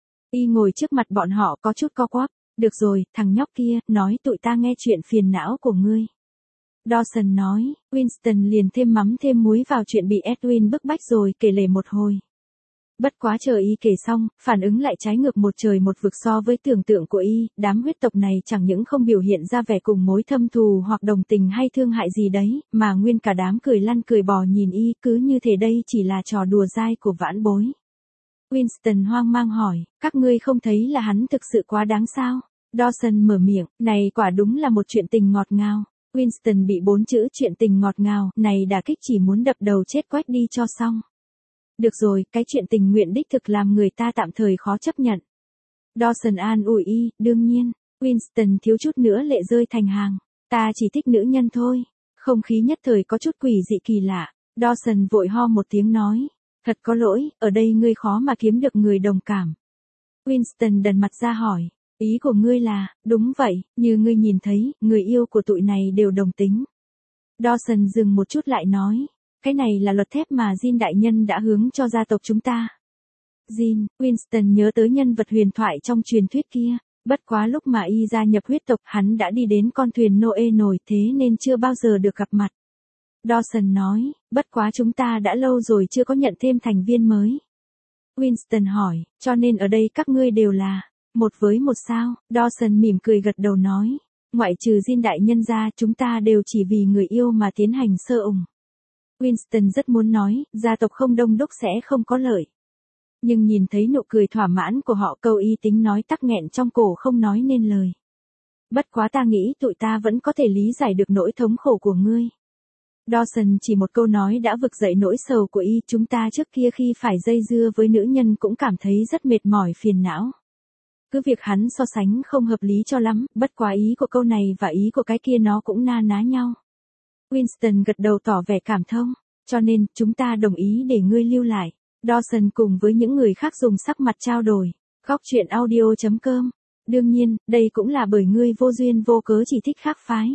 Y ngồi trước mặt bọn họ có chút co quắp, được rồi, thằng nhóc kia, nói tụi ta nghe chuyện phiền não của ngươi. Dawson nói, Winston liền thêm mắm thêm muối vào chuyện bị Edwin bức bách rồi kể lể một hồi. Bất quá chờ y kể xong, phản ứng lại trái ngược một trời một vực so với tưởng tượng của y, đám huyết tộc này chẳng những không biểu hiện ra vẻ cùng mối thâm thù hoặc đồng tình hay thương hại gì đấy, mà nguyên cả đám cười lăn cười bò nhìn y, cứ như thể đây chỉ là trò đùa dai của vãn bối. Winston hoang mang hỏi, các ngươi không thấy là hắn thực sự quá đáng sao? Dawson mở miệng, này quả đúng là một chuyện tình ngọt ngào. Winston bị 4 chữ chuyện tình ngọt ngào này đả kích chỉ muốn đập đầu chết quách đi cho xong. Được rồi, cái chuyện tình nguyện đích thực làm người ta tạm thời khó chấp nhận. Dawson an ủi y, đương nhiên. Winston thiếu chút nữa lệ rơi thành hàng. Ta chỉ thích nữ nhân thôi. Không khí nhất thời có chút quỷ dị kỳ lạ. Dawson vội ho một tiếng nói. Thật có lỗi, ở đây ngươi khó mà kiếm được người đồng cảm. Winston đần mặt ra hỏi. Ý của ngươi là, đúng vậy, như ngươi nhìn thấy, người yêu của tụi này đều đồng tính. Dawson dừng một chút lại nói. Cái này là luật thép mà Jin đại nhân đã hướng cho gia tộc chúng ta. Jin, Winston nhớ tới nhân vật huyền thoại trong truyền thuyết kia. Bất quá lúc mà y gia nhập huyết tộc hắn đã đi đến con thuyền Noe nổi thế nên chưa bao giờ được gặp mặt. Dawson nói, bất quá chúng ta đã lâu rồi chưa có nhận thêm thành viên mới. Winston hỏi, cho nên ở đây các ngươi đều là một với một sao? Dawson mỉm cười gật đầu nói, ngoại trừ Jin đại nhân ra chúng ta đều chỉ vì người yêu mà tiến hành sơ ủng. Winston rất muốn nói, gia tộc không đông đúc sẽ không có lợi. Nhưng nhìn thấy nụ cười thỏa mãn của họ câu y tính nói tắc nghẹn trong cổ không nói nên lời. Bất quá ta nghĩ tụi ta vẫn có thể lý giải được nỗi thống khổ của ngươi. Dawson chỉ một câu nói đã vực dậy nỗi sầu của y, chúng ta trước kia khi phải dây dưa với nữ nhân cũng cảm thấy rất mệt mỏi phiền não. Cứ việc hắn so sánh không hợp lý cho lắm, bất quá ý của câu này và ý của cái kia nó cũng na ná nhau. Winston gật đầu tỏ vẻ cảm thông, cho nên chúng ta đồng ý để ngươi lưu lại. Dawson cùng với những người khác dùng sắc mặt trao đổi. Góc truyện audio.com. Đương nhiên, đây cũng là bởi ngươi vô duyên vô cớ chỉ thích khác phái.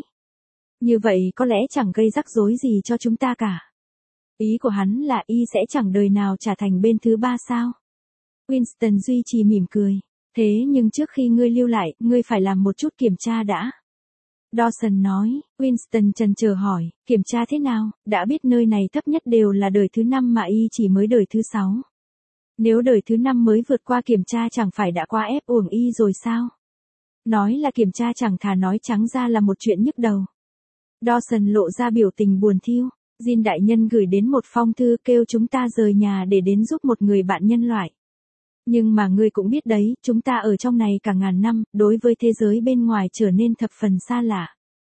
Như vậy có lẽ chẳng gây rắc rối gì cho chúng ta cả. Ý của hắn là y sẽ chẳng đời nào trả thành bên thứ ba sao? Winston duy trì mỉm cười. Thế nhưng trước khi ngươi lưu lại, ngươi phải làm một chút kiểm tra đã. Dawson nói, Winston chần chờ hỏi, kiểm tra thế nào, đã biết nơi này thấp nhất đều là đời thứ 5 mà y chỉ mới đời thứ 6. Nếu đời thứ 5 mới vượt qua kiểm tra chẳng phải đã qua ép uổng y rồi sao? Nói là kiểm tra chẳng thà nói trắng ra là một chuyện nhức đầu. Dawson lộ ra biểu tình buồn thiu. Jin đại nhân gửi đến một phong thư kêu chúng ta rời nhà để đến giúp một người bạn nhân loại. Nhưng mà ngươi cũng biết đấy, chúng ta ở trong này cả ngàn năm, đối với thế giới bên ngoài trở nên thập phần xa lạ.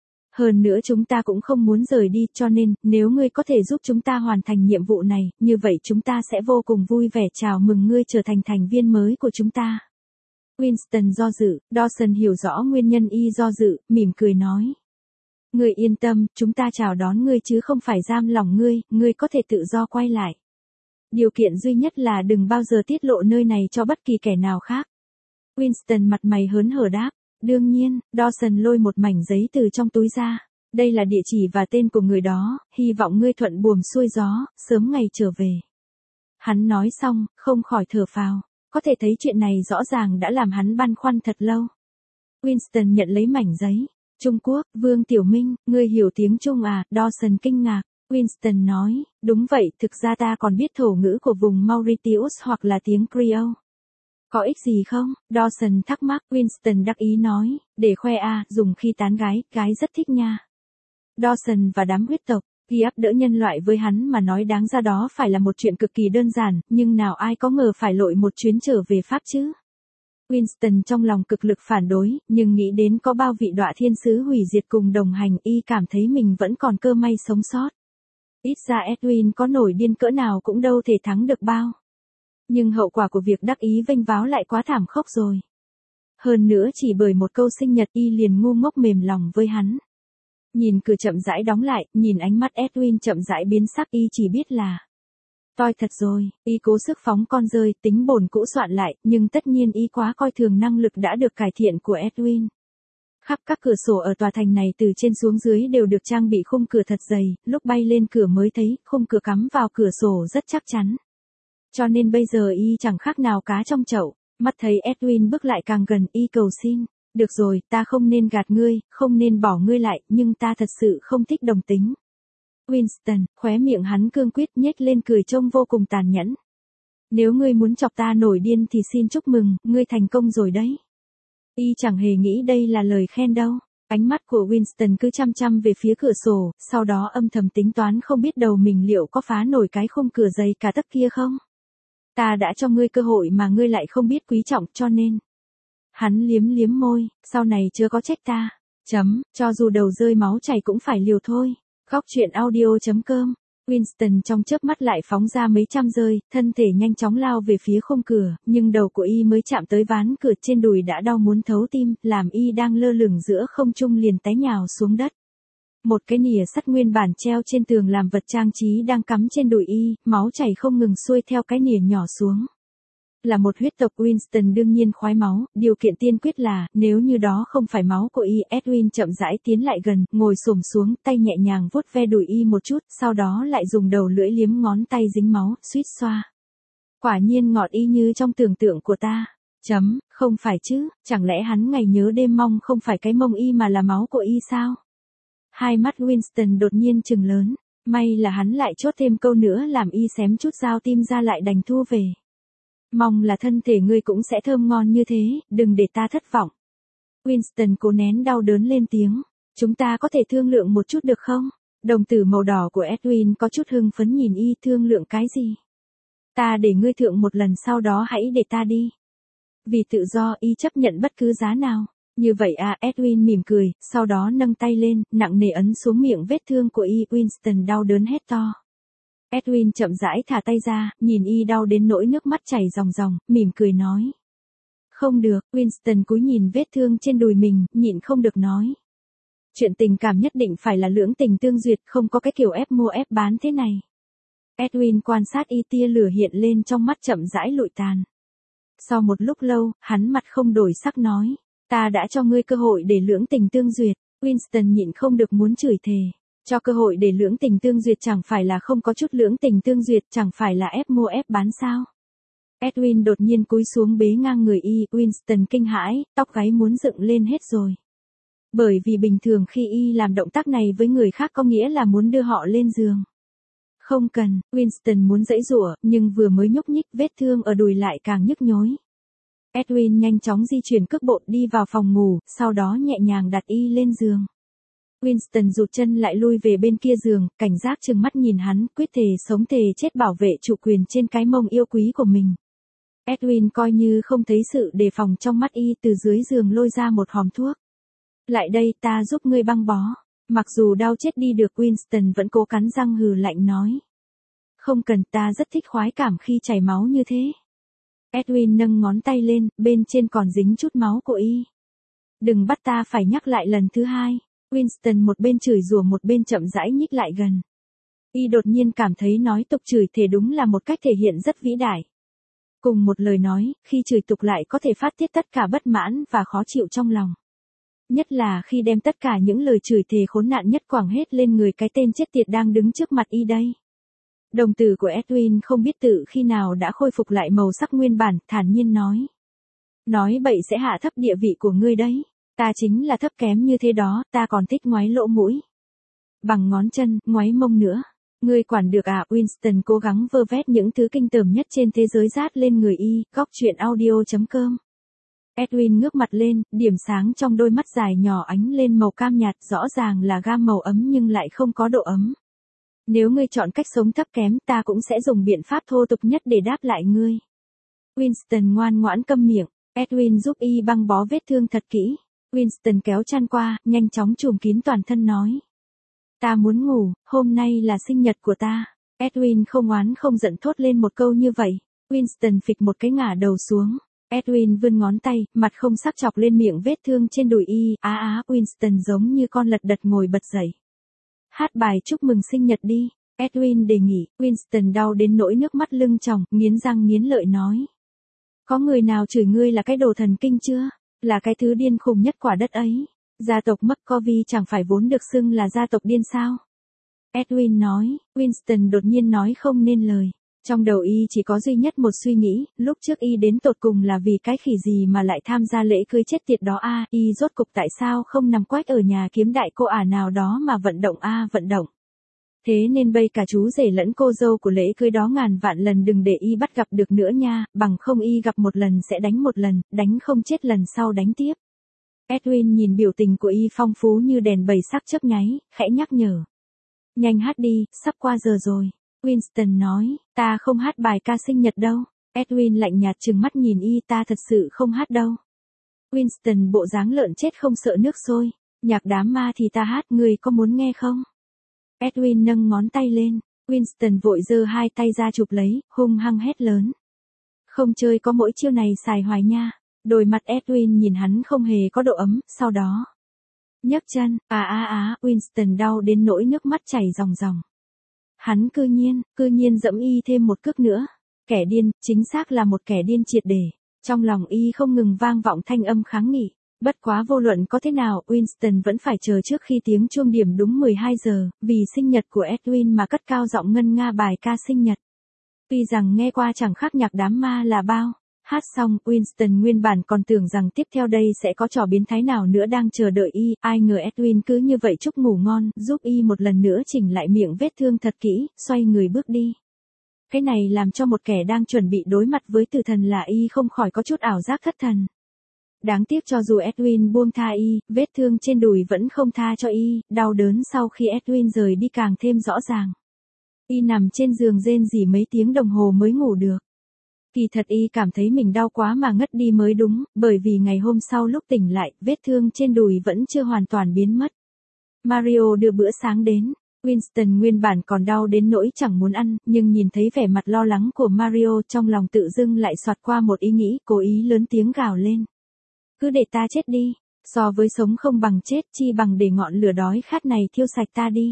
Hơn nữa chúng ta cũng không muốn rời đi, cho nên, nếu ngươi có thể giúp chúng ta hoàn thành nhiệm vụ này, như vậy chúng ta sẽ vô cùng vui vẻ chào mừng ngươi trở thành thành viên mới của chúng ta. Winston do dự, Dawson hiểu rõ nguyên nhân y do dự, mỉm cười nói. Ngươi yên tâm, chúng ta chào đón ngươi chứ không phải giam lòng ngươi có thể tự do quay lại. Điều kiện duy nhất là đừng bao giờ tiết lộ nơi này cho bất kỳ kẻ nào khác. Winston mặt mày hớn hở đáp. Đương nhiên, Dawson lôi một mảnh giấy từ trong túi ra. Đây là địa chỉ và tên của người đó, hy vọng ngươi thuận buồm xuôi gió, sớm ngày trở về. Hắn nói xong, không khỏi thở phào. Có thể thấy chuyện này rõ ràng đã làm hắn băn khoăn thật lâu. Winston nhận lấy mảnh giấy. Trung Quốc, Vương Tiểu Minh, ngươi hiểu tiếng Trung à? Dawson kinh ngạc. Winston nói, đúng vậy, thực ra ta còn biết thổ ngữ của vùng Mauritius hoặc là tiếng Creole. Có ích gì không? Dawson thắc mắc. Winston đắc ý nói, để khoe à, dùng khi tán gái rất thích nha. Dawson và đám huyết tộc, ghi áp đỡ nhân loại với hắn mà nói đáng ra đó phải là một chuyện cực kỳ đơn giản, nhưng nào ai có ngờ phải lội một chuyến trở về Pháp chứ. Winston trong lòng cực lực phản đối, nhưng nghĩ đến có bao vị đọa thiên sứ hủy diệt cùng đồng hành y cảm thấy mình vẫn còn cơ may sống sót. Ít ra Edwin có nổi điên cỡ nào cũng đâu thể thắng được bao. Nhưng hậu quả của việc đắc ý vênh váo lại quá thảm khốc rồi. Hơn nữa chỉ bởi một câu sinh nhật y liền ngu ngốc mềm lòng với hắn. Nhìn cửa chậm rãi đóng lại, nhìn ánh mắt Edwin chậm rãi biến sắc y chỉ biết là Toi thật rồi, y cố sức phóng con rơi, tính bổn cũ soạn lại, nhưng tất nhiên y quá coi thường năng lực đã được cải thiện của Edwin. Khắp các cửa sổ ở tòa thành này từ trên xuống dưới đều được trang bị khung cửa thật dày, lúc bay lên cửa mới thấy, khung cửa cắm vào cửa sổ rất chắc chắn. Cho nên bây giờ y chẳng khác nào cá trong chậu, mắt thấy Edwin bước lại càng gần y cầu xin. Được rồi, ta không nên gạt ngươi, không nên bỏ ngươi lại, nhưng ta thật sự không thích đồng tính. Winston, khóe miệng hắn cương quyết nhếch lên cười trông vô cùng tàn nhẫn. Nếu ngươi muốn chọc ta nổi điên thì xin chúc mừng, ngươi thành công rồi đấy. Y chẳng hề nghĩ đây là lời khen đâu. Ánh mắt của Winston cứ chăm chăm về phía cửa sổ, sau đó âm thầm tính toán không biết đầu mình liệu có phá nổi cái khung cửa dày cả tấc kia không. Ta đã cho ngươi cơ hội mà ngươi lại không biết quý trọng cho nên. Hắn liếm liếm môi, sau này chưa có trách ta. Cho dù đầu rơi máu chảy cũng phải liều thôi. Góc truyện audio.com. Winston trong chớp mắt lại phóng ra mấy trăm rơi, thân thể nhanh chóng lao về phía khung cửa, nhưng đầu của y mới chạm tới ván cửa trên đùi đã đau muốn thấu tim, làm y đang lơ lửng giữa không trung liền té nhào xuống đất. Một cái nĩa sắt nguyên bản treo trên tường làm vật trang trí đang cắm trên đùi y, máu chảy không ngừng xuôi theo cái nĩa nhỏ xuống. Là một huyết tộc Winston đương nhiên khoái máu, điều kiện tiên quyết là, nếu như đó không phải máu của y, Edwin chậm rãi tiến lại gần, ngồi xổm xuống, tay nhẹ nhàng vuốt ve đùi y một chút, sau đó lại dùng đầu lưỡi liếm ngón tay dính máu, suýt xoa. Quả nhiên ngọt y như trong tưởng tượng của ta. Không phải chứ, chẳng lẽ hắn ngày nhớ đêm mong không phải cái mông y mà là máu của y sao? Hai mắt Winston đột nhiên trừng lớn, may là hắn lại chốt thêm câu nữa làm y xém chút dao tim ra lại đành thua về. Mong là thân thể ngươi cũng sẽ thơm ngon như thế, đừng để ta thất vọng. Winston cố nén đau đớn lên tiếng. Chúng ta có thể thương lượng một chút được không? Đồng tử màu đỏ của Edwin có chút hưng phấn nhìn y, thương lượng cái gì? Ta để ngươi thượng một lần, sau đó hãy để ta đi. Vì tự do y chấp nhận bất cứ giá nào. Như vậy à, Edwin mỉm cười, sau đó nâng tay lên, nặng nề ấn xuống miệng vết thương của y. Winston đau đớn hét to. Edwin chậm rãi thả tay ra, nhìn y đau đến nỗi nước mắt chảy ròng ròng, mỉm cười nói. Không được, Winston cúi nhìn vết thương trên đùi mình, nhịn không được nói. Chuyện tình cảm nhất định phải là lưỡng tình tương duyệt, không có cái kiểu ép mua ép bán thế này. Edwin quan sát y, tia lửa hiện lên trong mắt chậm rãi lụi tàn. Sau một lúc lâu, hắn mặt không đổi sắc nói. Ta đã cho ngươi cơ hội để lưỡng tình tương duyệt. Winston nhịn không được muốn chửi thề. Cho cơ hội để lưỡng tình tương duyệt chẳng phải là không có chút lưỡng tình tương duyệt, chẳng phải là ép mua ép bán sao. Edwin đột nhiên cúi xuống bế ngang người y, Winston kinh hãi, tóc gáy muốn dựng lên hết rồi. Bởi vì bình thường khi y làm động tác này với người khác có nghĩa là muốn đưa họ lên giường. Không cần, Winston muốn giãy giụa, nhưng vừa mới nhúc nhích vết thương ở đùi lại càng nhức nhối. Edwin nhanh chóng di chuyển cước bộ đi vào phòng ngủ, sau đó nhẹ nhàng đặt y lên giường. Winston rụt chân lại lui về bên kia giường, cảnh giác trừng mắt nhìn hắn, quyết thề sống thề chết bảo vệ chủ quyền trên cái mông yêu quý của mình. Edwin coi như không thấy sự đề phòng trong mắt y, từ dưới giường lôi ra một hòm thuốc. Lại đây, ta giúp ngươi băng bó. Mặc dù đau chết đi được, Winston vẫn cố cắn răng hừ lạnh nói. Không cần, ta rất thích khoái cảm khi chảy máu như thế. Edwin nâng ngón tay lên, bên trên còn dính chút máu của y. Đừng bắt ta phải nhắc lại lần thứ hai. Winston một bên chửi rủa một bên chậm rãi nhích lại gần. Y đột nhiên cảm thấy nói tục chửi thề đúng là một cách thể hiện rất vĩ đại. Cùng một lời nói, khi chửi tục lại có thể phát tiết tất cả bất mãn và khó chịu trong lòng. Nhất là khi đem tất cả những lời chửi thề khốn nạn nhất quẳng hết lên người cái tên chết tiệt đang đứng trước mặt y đây. Đồng tử của Edwin không biết tự khi nào đã khôi phục lại màu sắc nguyên bản, thản nhiên nói. Nói bậy sẽ hạ thấp địa vị của ngươi đấy. Ta chính là thấp kém như thế đó, ta còn thích ngoáy lỗ mũi. Bằng ngón chân, ngoáy mông nữa. Ngươi quản được à? Winston cố gắng vơ vét những thứ kinh tởm nhất trên thế giới rát lên người y, góc truyện audio.com. Edwin ngước mặt lên, điểm sáng trong đôi mắt dài nhỏ ánh lên màu cam nhạt, rõ ràng là gam màu ấm nhưng lại không có độ ấm. Nếu ngươi chọn cách sống thấp kém, ta cũng sẽ dùng biện pháp thô tục nhất để đáp lại ngươi. Winston ngoan ngoãn câm miệng, Edwin giúp y băng bó vết thương thật kỹ. Winston kéo chăn qua, nhanh chóng trùm kín toàn thân nói. Ta muốn ngủ, hôm nay là sinh nhật của ta. Edwin không oán không giận thốt lên một câu như vậy. Winston phịch một cái ngả đầu xuống. Edwin vươn ngón tay, mặt không sắc chọc lên miệng vết thương trên đùi y. Winston giống như con lật đật ngồi bật dậy. Hát bài chúc mừng sinh nhật đi. Edwin đề nghị. Winston đau đến nỗi nước mắt lưng tròng, nghiến răng nghiến lợi nói. Có người nào chửi ngươi là cái đồ thần kinh chưa? Là cái thứ điên khùng nhất quả đất ấy. Gia tộc McCovey chẳng phải vốn được xưng là gia tộc điên sao? Edwin nói. Winston đột nhiên nói không nên lời. Trong đầu y chỉ có duy nhất một suy nghĩ, lúc trước y đến tột cùng là vì cái khỉ gì mà lại tham gia lễ cưới chết tiệt đó a, y rốt cục tại sao không nằm quách ở nhà kiếm đại cô ả nào đó mà vận động vận động. Thế nên bây cả chú rể lẫn cô dâu của lễ cưới đó ngàn vạn lần đừng để y bắt gặp được nữa nha, bằng không y gặp một lần sẽ đánh một lần, đánh không chết lần sau đánh tiếp. Edwin nhìn biểu tình của y phong phú như đèn bầy sắc chớp nháy, khẽ nhắc nhở. Nhanh hát đi, sắp qua giờ rồi. Winston nói, ta không hát bài ca sinh nhật đâu. Edwin lạnh nhạt trừng mắt nhìn y, ta thật sự không hát đâu. Winston bộ dáng lợn chết không sợ nước sôi. Nhạc đám ma thì ta hát, người có muốn nghe không? Edwin nâng ngón tay lên. Winston vội giơ hai tay ra chụp lấy, hung hăng hét lớn. Không chơi có mỗi chiêu này xài hoài nha. Đôi mặt Edwin nhìn hắn không hề có độ ấm, sau đó. Nhấc chân, Winston đau đến nỗi nước mắt chảy ròng ròng. Hắn cư nhiên dẫm y thêm một cước nữa. Kẻ điên, chính xác là một kẻ điên triệt để. Trong lòng y không ngừng vang vọng thanh âm kháng nghị. Bất quá vô luận có thế nào, Winston vẫn phải chờ trước khi tiếng chuông điểm đúng 12 giờ, vì sinh nhật của Edwin mà cất cao giọng ngân nga bài ca sinh nhật. Tuy rằng nghe qua chẳng khác nhạc đám ma là bao. Hát xong, Winston nguyên bản còn tưởng rằng tiếp theo đây sẽ có trò biến thái nào nữa đang chờ đợi y, ai ngờ Edwin cứ như vậy chúc ngủ ngon, giúp y một lần nữa chỉnh lại miệng vết thương thật kỹ, xoay người bước đi. Cái này làm cho một kẻ đang chuẩn bị đối mặt với tử thần là y không khỏi có chút ảo giác thất thần. Đáng tiếc cho dù Edwin buông tha y, vết thương trên đùi vẫn không tha cho y, đau đớn sau khi Edwin rời đi càng thêm rõ ràng. Y nằm trên giường rên rỉ mấy tiếng đồng hồ mới ngủ được. Kỳ thật y cảm thấy mình đau quá mà ngất đi mới đúng, bởi vì ngày hôm sau lúc tỉnh lại, vết thương trên đùi vẫn chưa hoàn toàn biến mất. Mario đưa bữa sáng đến. Winston nguyên bản còn đau đến nỗi chẳng muốn ăn, nhưng nhìn thấy vẻ mặt lo lắng của Mario trong lòng tự dưng lại xoạt qua một ý nghĩ, cố ý lớn tiếng gào lên. Cứ để ta chết đi, so với sống không bằng chết chi bằng để ngọn lửa đói khát này thiêu sạch ta đi.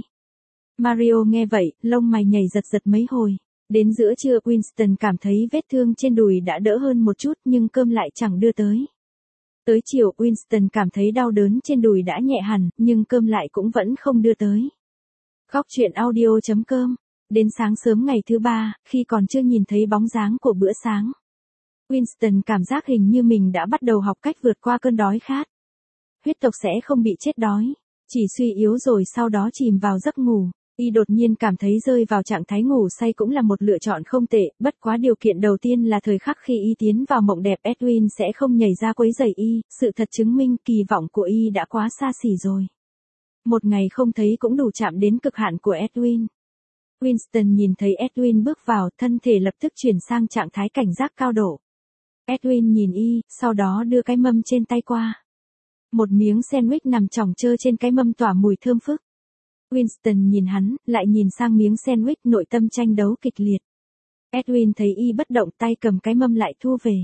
Mario nghe vậy, lông mày nhảy giật giật mấy hồi. Đến giữa trưa Winston cảm thấy vết thương trên đùi đã đỡ hơn một chút nhưng cơm lại chẳng đưa tới. Tới chiều Winston cảm thấy đau đớn trên đùi đã nhẹ hẳn nhưng cơm lại cũng vẫn không đưa tới. Góc truyện audio.com. Đến sáng sớm ngày thứ ba, khi còn chưa nhìn thấy bóng dáng của bữa sáng. Winston cảm giác hình như mình đã bắt đầu học cách vượt qua cơn đói khát. Huyết tộc sẽ không bị chết đói, chỉ suy yếu rồi sau đó chìm vào giấc ngủ. Y đột nhiên cảm thấy rơi vào trạng thái ngủ say cũng là một lựa chọn không tệ, bất quá điều kiện đầu tiên là thời khắc khi y tiến vào mộng đẹp Edwin sẽ không nhảy ra quấy rầy y, sự thật chứng minh kỳ vọng của y đã quá xa xỉ rồi. Một ngày không thấy cũng đủ chạm đến cực hạn của Edwin. Winston nhìn thấy Edwin bước vào, thân thể lập tức chuyển sang trạng thái cảnh giác cao độ. Edwin nhìn y, sau đó đưa cái mâm trên tay qua. Một miếng sandwich nằm chỏng chơ trên cái mâm tỏa mùi thơm phức. Winston nhìn hắn, lại nhìn sang miếng sandwich, nội tâm tranh đấu kịch liệt. Edwin thấy y bất động, tay cầm cái mâm lại thu về.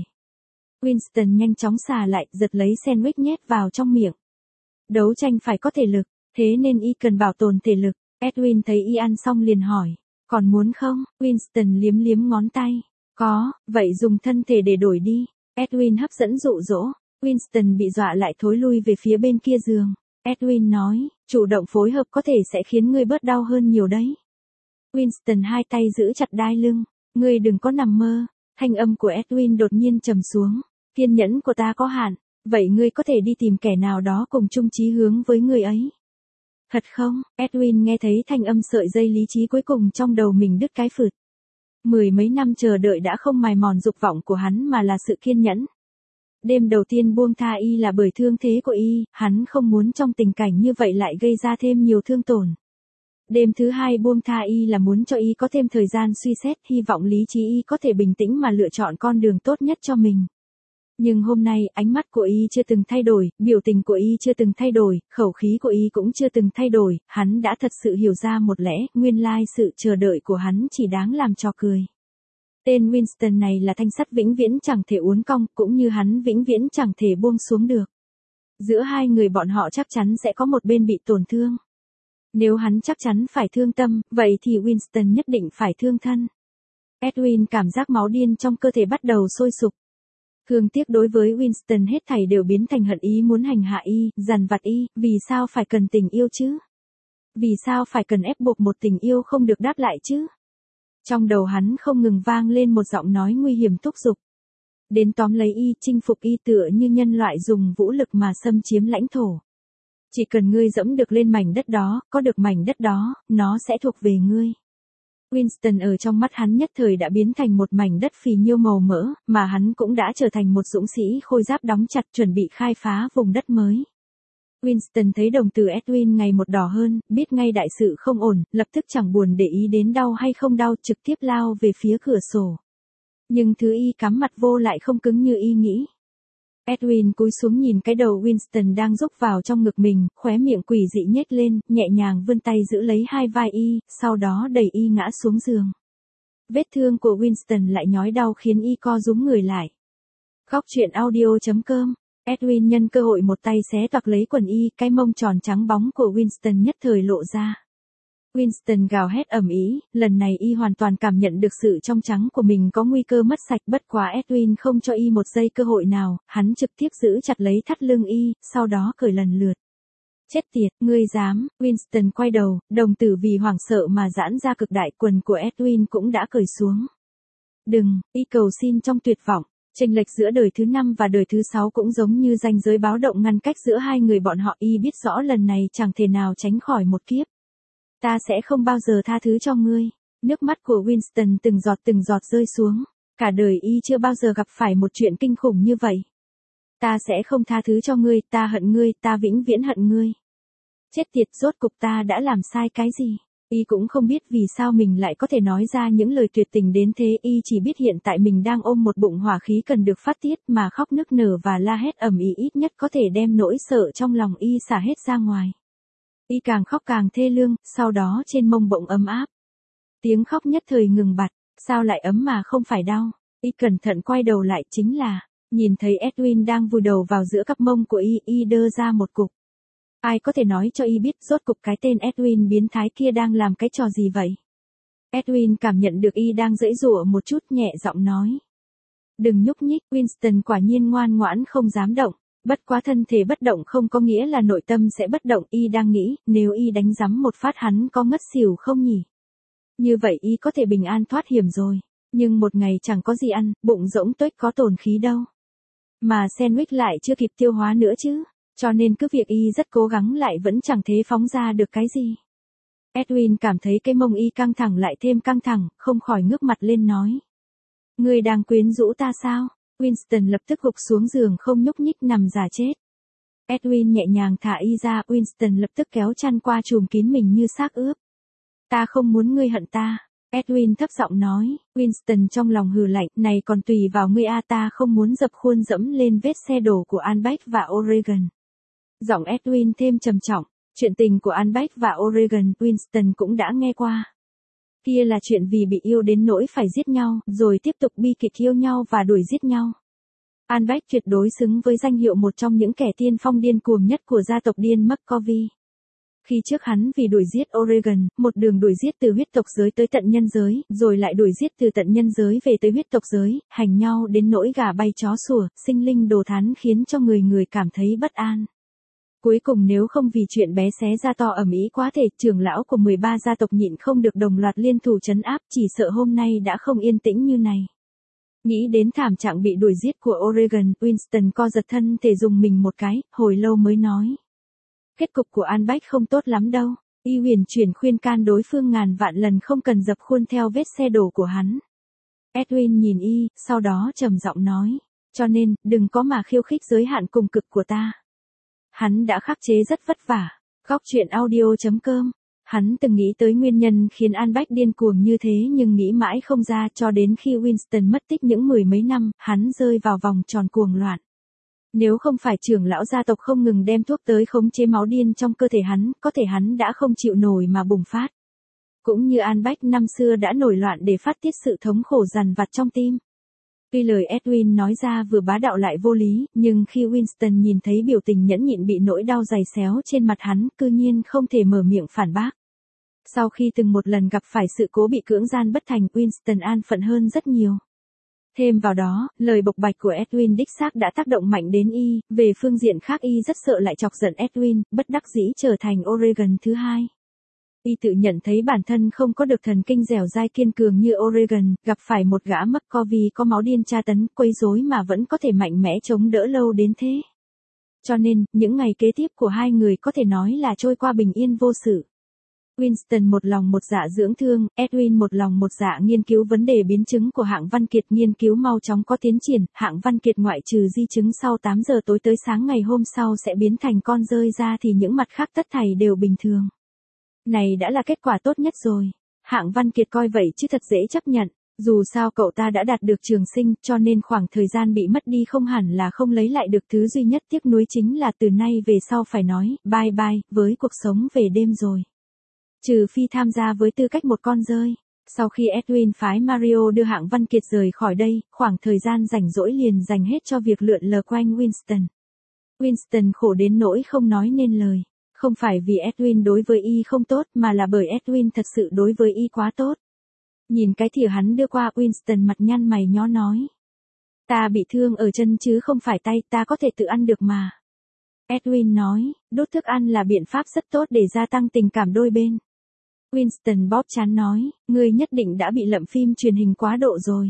Winston nhanh chóng xà lại, giật lấy sandwich nhét vào trong miệng. Đấu tranh phải có thể lực, thế nên y cần bảo tồn thể lực. Edwin thấy y ăn xong liền hỏi, còn muốn không? Winston liếm liếm ngón tay. Có, vậy dùng thân thể để đổi đi. Edwin hấp dẫn dụ dỗ. Winston bị dọa lại thối lui về phía bên kia giường. Edwin nói, chủ động phối hợp có thể sẽ khiến ngươi bớt đau hơn nhiều đấy. Winston hai tay giữ chặt đai lưng. Ngươi đừng có nằm mơ. Thanh âm của Edwin đột nhiên trầm xuống. Kiên nhẫn của ta có hạn. Vậy ngươi có thể đi tìm kẻ nào đó cùng chung chí hướng với ngươi ấy. Thật không? Edwin nghe thấy thanh âm sợi dây lý trí cuối cùng trong đầu mình đứt cái phượt. Mười mấy năm chờ đợi đã không mài mòn dục vọng của hắn mà là sự kiên nhẫn. Đêm đầu tiên buông tha y là bởi thương thế của y, hắn không muốn trong tình cảnh như vậy lại gây ra thêm nhiều thương tổn. Đêm thứ hai buông tha y là muốn cho y có thêm thời gian suy xét, hy vọng lý trí y có thể bình tĩnh mà lựa chọn con đường tốt nhất cho mình. Nhưng hôm nay, ánh mắt của y chưa từng thay đổi, biểu tình của y chưa từng thay đổi, khẩu khí của y cũng chưa từng thay đổi, hắn đã thật sự hiểu ra một lẽ, nguyên lai sự chờ đợi của hắn chỉ đáng làm trò cười. Tên Winston này là thanh sắt vĩnh viễn chẳng thể uốn cong, cũng như hắn vĩnh viễn chẳng thể buông xuống được. Giữa hai người bọn họ chắc chắn sẽ có một bên bị tổn thương. Nếu hắn chắc chắn phải thương tâm, vậy thì Winston nhất định phải thương thân. Edwin cảm giác máu điên trong cơ thể bắt đầu sôi sục. Thương tiếc đối với Winston hết thảy đều biến thành hận ý muốn hành hạ y, dằn vặt y, vì sao phải cần tình yêu chứ? Vì sao phải cần ép buộc một tình yêu không được đáp lại chứ? Trong đầu hắn không ngừng vang lên một giọng nói nguy hiểm thúc giục. Đến tóm lấy y, chinh phục y tựa như nhân loại dùng vũ lực mà xâm chiếm lãnh thổ. Chỉ cần ngươi dẫm được lên mảnh đất đó, có được mảnh đất đó, nó sẽ thuộc về ngươi. Winston ở trong mắt hắn nhất thời đã biến thành một mảnh đất phì nhiêu màu mỡ, mà hắn cũng đã trở thành một dũng sĩ khôi giáp đóng chặt chuẩn bị khai phá vùng đất mới. Winston thấy đồng tử Edwin ngày một đỏ hơn, biết ngay đại sự không ổn, lập tức chẳng buồn để ý đến đau hay không đau, trực tiếp lao về phía cửa sổ. Nhưng thứ y cắm mặt vô lại không cứng như y nghĩ. Edwin cúi xuống nhìn cái đầu Winston đang rúc vào trong ngực mình, khóe miệng quỷ dị nhếch lên, nhẹ nhàng vươn tay giữ lấy hai vai y, sau đó đẩy y ngã xuống giường. Vết thương của Winston lại nhói đau khiến y co rúm người lại. Góc truyện audio.com. Edwin nhân cơ hội một tay xé toạc lấy quần y, cái mông tròn trắng bóng của Winston nhất thời lộ ra. Winston gào hét ầm ĩ, lần này y hoàn toàn cảm nhận được sự trong trắng của mình có nguy cơ mất sạch, bất quá Edwin không cho y một giây cơ hội nào, hắn trực tiếp giữ chặt lấy thắt lưng y, sau đó cởi lần lượt. Chết tiệt, ngươi dám, Winston quay đầu, đồng tử vì hoảng sợ mà giãn ra cực đại, quần của Edwin cũng đã cởi xuống. Đừng, y cầu xin trong tuyệt vọng. Chênh lệch giữa đời thứ 5 và đời thứ 6 cũng giống như ranh giới báo động ngăn cách giữa hai người bọn họ, y biết rõ lần này chẳng thể nào tránh khỏi một kiếp. Ta sẽ không bao giờ tha thứ cho ngươi. Nước mắt của Winston từng giọt rơi xuống. Cả đời y chưa bao giờ gặp phải một chuyện kinh khủng như vậy. Ta sẽ không tha thứ cho ngươi, ta hận ngươi, ta vĩnh viễn hận ngươi. Chết tiệt, rốt cục ta đã làm sai cái gì? Y cũng không biết vì sao mình lại có thể nói ra những lời tuyệt tình đến thế, y chỉ biết hiện tại mình đang ôm một bụng hỏa khí cần được phát tiết mà khóc nức nở và la hét ầm ĩ, ít nhất có thể đem nỗi sợ trong lòng y xả hết ra ngoài. Y càng khóc càng thê lương, sau đó trên mông bỗng ấm áp. Tiếng khóc nhất thời ngừng bặt, sao lại ấm mà không phải đau? Y cẩn thận quay đầu lại, chính là, nhìn thấy Edwin đang vùi đầu vào giữa cặp mông của y đơ ra một cục. Ai có thể nói cho y biết rốt cục cái tên Edwin biến thái kia đang làm cái trò gì vậy? Edwin cảm nhận được y đang giãy giụa một chút, nhẹ giọng nói. Đừng nhúc nhích. Winston quả nhiên ngoan ngoãn không dám động. Bất quá thân thể bất động không có nghĩa là nội tâm sẽ bất động, y đang nghĩ, nếu y đánh giấm một phát hắn có ngất xỉu không nhỉ? Như vậy y có thể bình an thoát hiểm rồi. Nhưng một ngày chẳng có gì ăn, bụng rỗng tuếch có tồn khí đâu. Mà sandwich lại chưa kịp tiêu hóa nữa chứ. Cho nên cứ việc y rất cố gắng lại vẫn chẳng thể phóng ra được cái gì. Edwin cảm thấy cái mông y căng thẳng lại thêm căng thẳng, không khỏi ngước mặt lên nói. Ngươi đang quyến rũ ta sao? Winston lập tức gục xuống giường không nhúc nhích nằm giả chết. Edwin nhẹ nhàng thả y ra, Winston lập tức kéo chăn qua trùm kín mình như xác ướp. Ta không muốn ngươi hận ta. Edwin thấp giọng nói. Winston trong lòng hừ lạnh, này còn tùy vào ngươi a, ta không muốn dập khuôn dẫm lên vết xe đổ của Albrecht và Oregon. Giọng Edwin thêm trầm trọng, chuyện tình của Albrecht và Oregon, Winston cũng đã nghe qua. Kia là chuyện vì bị yêu đến nỗi phải giết nhau, rồi tiếp tục bi kịch yêu nhau và đuổi giết nhau. Albrecht tuyệt đối xứng với danh hiệu một trong những kẻ tiên phong điên cuồng nhất của gia tộc điên McCovey. Khi trước hắn vì đuổi giết Oregon, một đường đuổi giết từ huyết tộc giới tới tận nhân giới, rồi lại đuổi giết từ tận nhân giới về tới huyết tộc giới, hành nhau đến nỗi gà bay chó sủa, sinh linh đồ thán khiến cho người người cảm thấy bất an. Cuối cùng nếu không vì chuyện bé xé ra to ầm ĩ quá thể, trưởng lão của 13 gia tộc nhịn không được đồng loạt liên thủ trấn áp, chỉ sợ hôm nay đã không yên tĩnh như này. Nghĩ đến thảm trạng bị đuổi giết của Oregon, Winston co giật thân thể dùng mình một cái, hồi lâu mới nói. Kết cục của Albrecht không tốt lắm đâu. Y huyền chuyển khuyên can đối phương ngàn vạn lần không cần dập khuôn theo vết xe đổ của hắn. Edwin nhìn y, sau đó trầm giọng nói. Cho nên, đừng có mà khiêu khích giới hạn cùng cực của ta. Hắn đã khắc chế rất vất vả. Góc truyện audio.com. Hắn từng nghĩ tới nguyên nhân khiến Albrecht điên cuồng như thế nhưng nghĩ mãi không ra, cho đến khi Winston mất tích những mười mấy năm, hắn rơi vào vòng tròn cuồng loạn. Nếu không phải trưởng lão gia tộc không ngừng đem thuốc tới khống chế máu điên trong cơ thể hắn, có thể hắn đã không chịu nổi mà bùng phát. Cũng như Albrecht năm xưa đã nổi loạn để phát tiết sự thống khổ dằn vặt trong tim. Tuy lời Edwin nói ra vừa bá đạo lại vô lý, nhưng khi Winston nhìn thấy biểu tình nhẫn nhịn bị nỗi đau dày xéo trên mặt hắn, cư nhiên không thể mở miệng phản bác. Sau khi từng một lần gặp phải sự cố bị cưỡng gian bất thành, Winston an phận hơn rất nhiều. Thêm vào đó, lời bộc bạch của Edwin đích xác đã tác động mạnh đến y, về phương diện khác y rất sợ lại chọc giận Edwin, bất đắc dĩ trở thành Oregon thứ hai. Y tự nhận thấy bản thân không có được thần kinh dẻo dai kiên cường như Oregon, gặp phải một gã McCovey có máu điên tra tấn, quấy rối mà vẫn có thể mạnh mẽ chống đỡ lâu đến thế. Cho nên, những ngày kế tiếp của hai người có thể nói là trôi qua bình yên vô sự. Winston một lòng một dạ dưỡng thương, Edwin một lòng một dạ nghiên cứu vấn đề biến chứng của Hạng Văn Kiệt, nghiên cứu mau chóng có tiến triển. Hạng Văn Kiệt ngoại trừ di chứng sau 8 giờ tối tới sáng ngày hôm sau sẽ biến thành con rơi ra thì những mặt khác tất thảy đều bình thường. Này đã là kết quả tốt nhất rồi. Hạng Văn Kiệt coi vậy chứ thật dễ chấp nhận. Dù sao cậu ta đã đạt được trường sinh, cho nên khoảng thời gian bị mất đi không hẳn là không lấy lại được. Thứ duy nhất tiếc nuối chính là từ nay về sau phải nói bye bye với cuộc sống về đêm rồi. Trừ phi tham gia với tư cách một con rơi. Sau khi Edwin phái Mario đưa Hạng Văn Kiệt rời khỏi đây, khoảng thời gian rảnh rỗi liền dành hết cho việc lượn lờ quanh Winston. Winston khổ đến nỗi không nói nên lời. Không phải vì Edwin đối với y không tốt mà là bởi Edwin thật sự đối với y quá tốt. Nhìn cái thìa hắn đưa qua, Winston mặt nhăn mày nhó nói. Ta bị thương ở chân chứ không phải tay, ta có thể tự ăn được mà. Edwin nói, đốt thức ăn là biện pháp rất tốt để gia tăng tình cảm đôi bên. Winston bóp trán nói, ngươi nhất định đã bị lậm phim truyền hình quá độ rồi.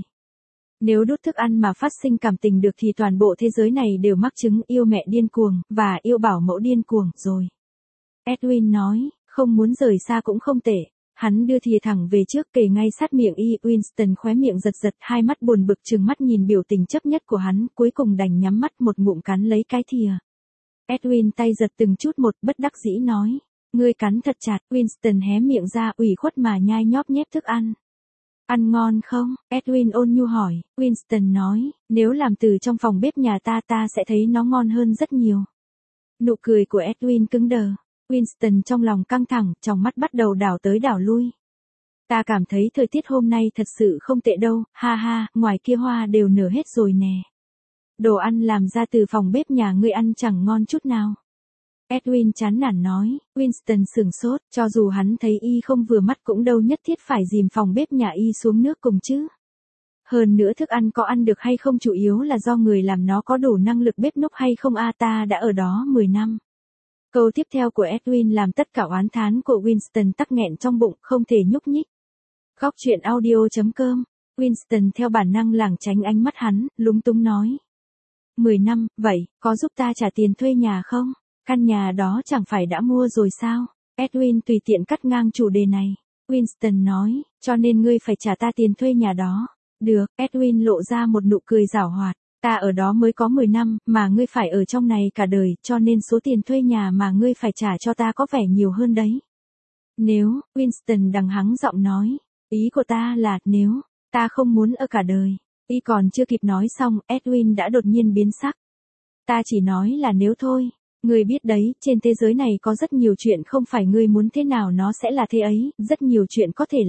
Nếu đốt thức ăn mà phát sinh cảm tình được thì toàn bộ thế giới này đều mắc chứng yêu mẹ điên cuồng, và yêu bảo mẫu điên cuồng rồi. Edwin nói, không muốn rời xa cũng không tệ. Hắn đưa thìa thẳng về trước kề ngay sát miệng y. Winston khóe miệng giật giật, hai mắt buồn bực trừng mắt nhìn biểu tình chấp nhất của hắn, cuối cùng đành nhắm mắt một ngụm cắn lấy cái thìa. Edwin tay giật từng chút một, bất đắc dĩ nói. Ngươi cắn thật chặt. Winston hé miệng ra ủy khuất mà nhai nhóp nhép thức ăn. Ăn ngon không? Edwin ôn nhu hỏi. Winston nói, nếu làm từ trong phòng bếp nhà ta sẽ thấy nó ngon hơn rất nhiều. Nụ cười của Edwin cứng đờ. Winston trong lòng căng thẳng, trong mắt bắt đầu đảo tới đảo lui. Ta cảm thấy thời tiết hôm nay thật sự không tệ đâu, ha ha, ngoài kia hoa đều nở hết rồi nè. Đồ ăn làm ra từ phòng bếp nhà ngươi ăn chẳng ngon chút nào. Edwin chán nản nói. Winston sửng sốt, cho dù hắn thấy y không vừa mắt cũng đâu nhất thiết phải dìm phòng bếp nhà y xuống nước cùng chứ. Hơn nữa thức ăn có ăn được hay không chủ yếu là do người làm nó có đủ năng lực bếp núc hay không ta đã ở đó 10 năm. Câu tiếp theo của Edwin làm tất cả oán thán của Winston tắc nghẹn trong bụng, không thể nhúc nhích. Góc truyện audio.com. Winston theo bản năng lảng tránh ánh mắt hắn, lúng túng nói. 10 năm, vậy, có giúp ta trả tiền thuê nhà không? Căn nhà đó chẳng phải đã mua rồi sao? Edwin tùy tiện cắt ngang chủ đề này. Winston nói, cho nên ngươi phải trả ta tiền thuê nhà đó. Được, Edwin lộ ra một nụ cười giảo hoạt. Ta ở đó mới có 10 năm, mà ngươi phải ở trong này cả đời, cho nên số tiền thuê nhà mà ngươi phải trả cho ta có vẻ nhiều hơn đấy. Nếu, Winston đằng hắng giọng nói, ý của ta là, nếu, ta không muốn ở cả đời. Y còn chưa kịp nói xong, Edwin đã đột nhiên biến sắc. Ta chỉ nói là nếu thôi. Ngươi biết đấy, trên thế giới này có rất nhiều chuyện không phải ngươi muốn thế nào nó sẽ là thế ấy, rất nhiều chuyện có thể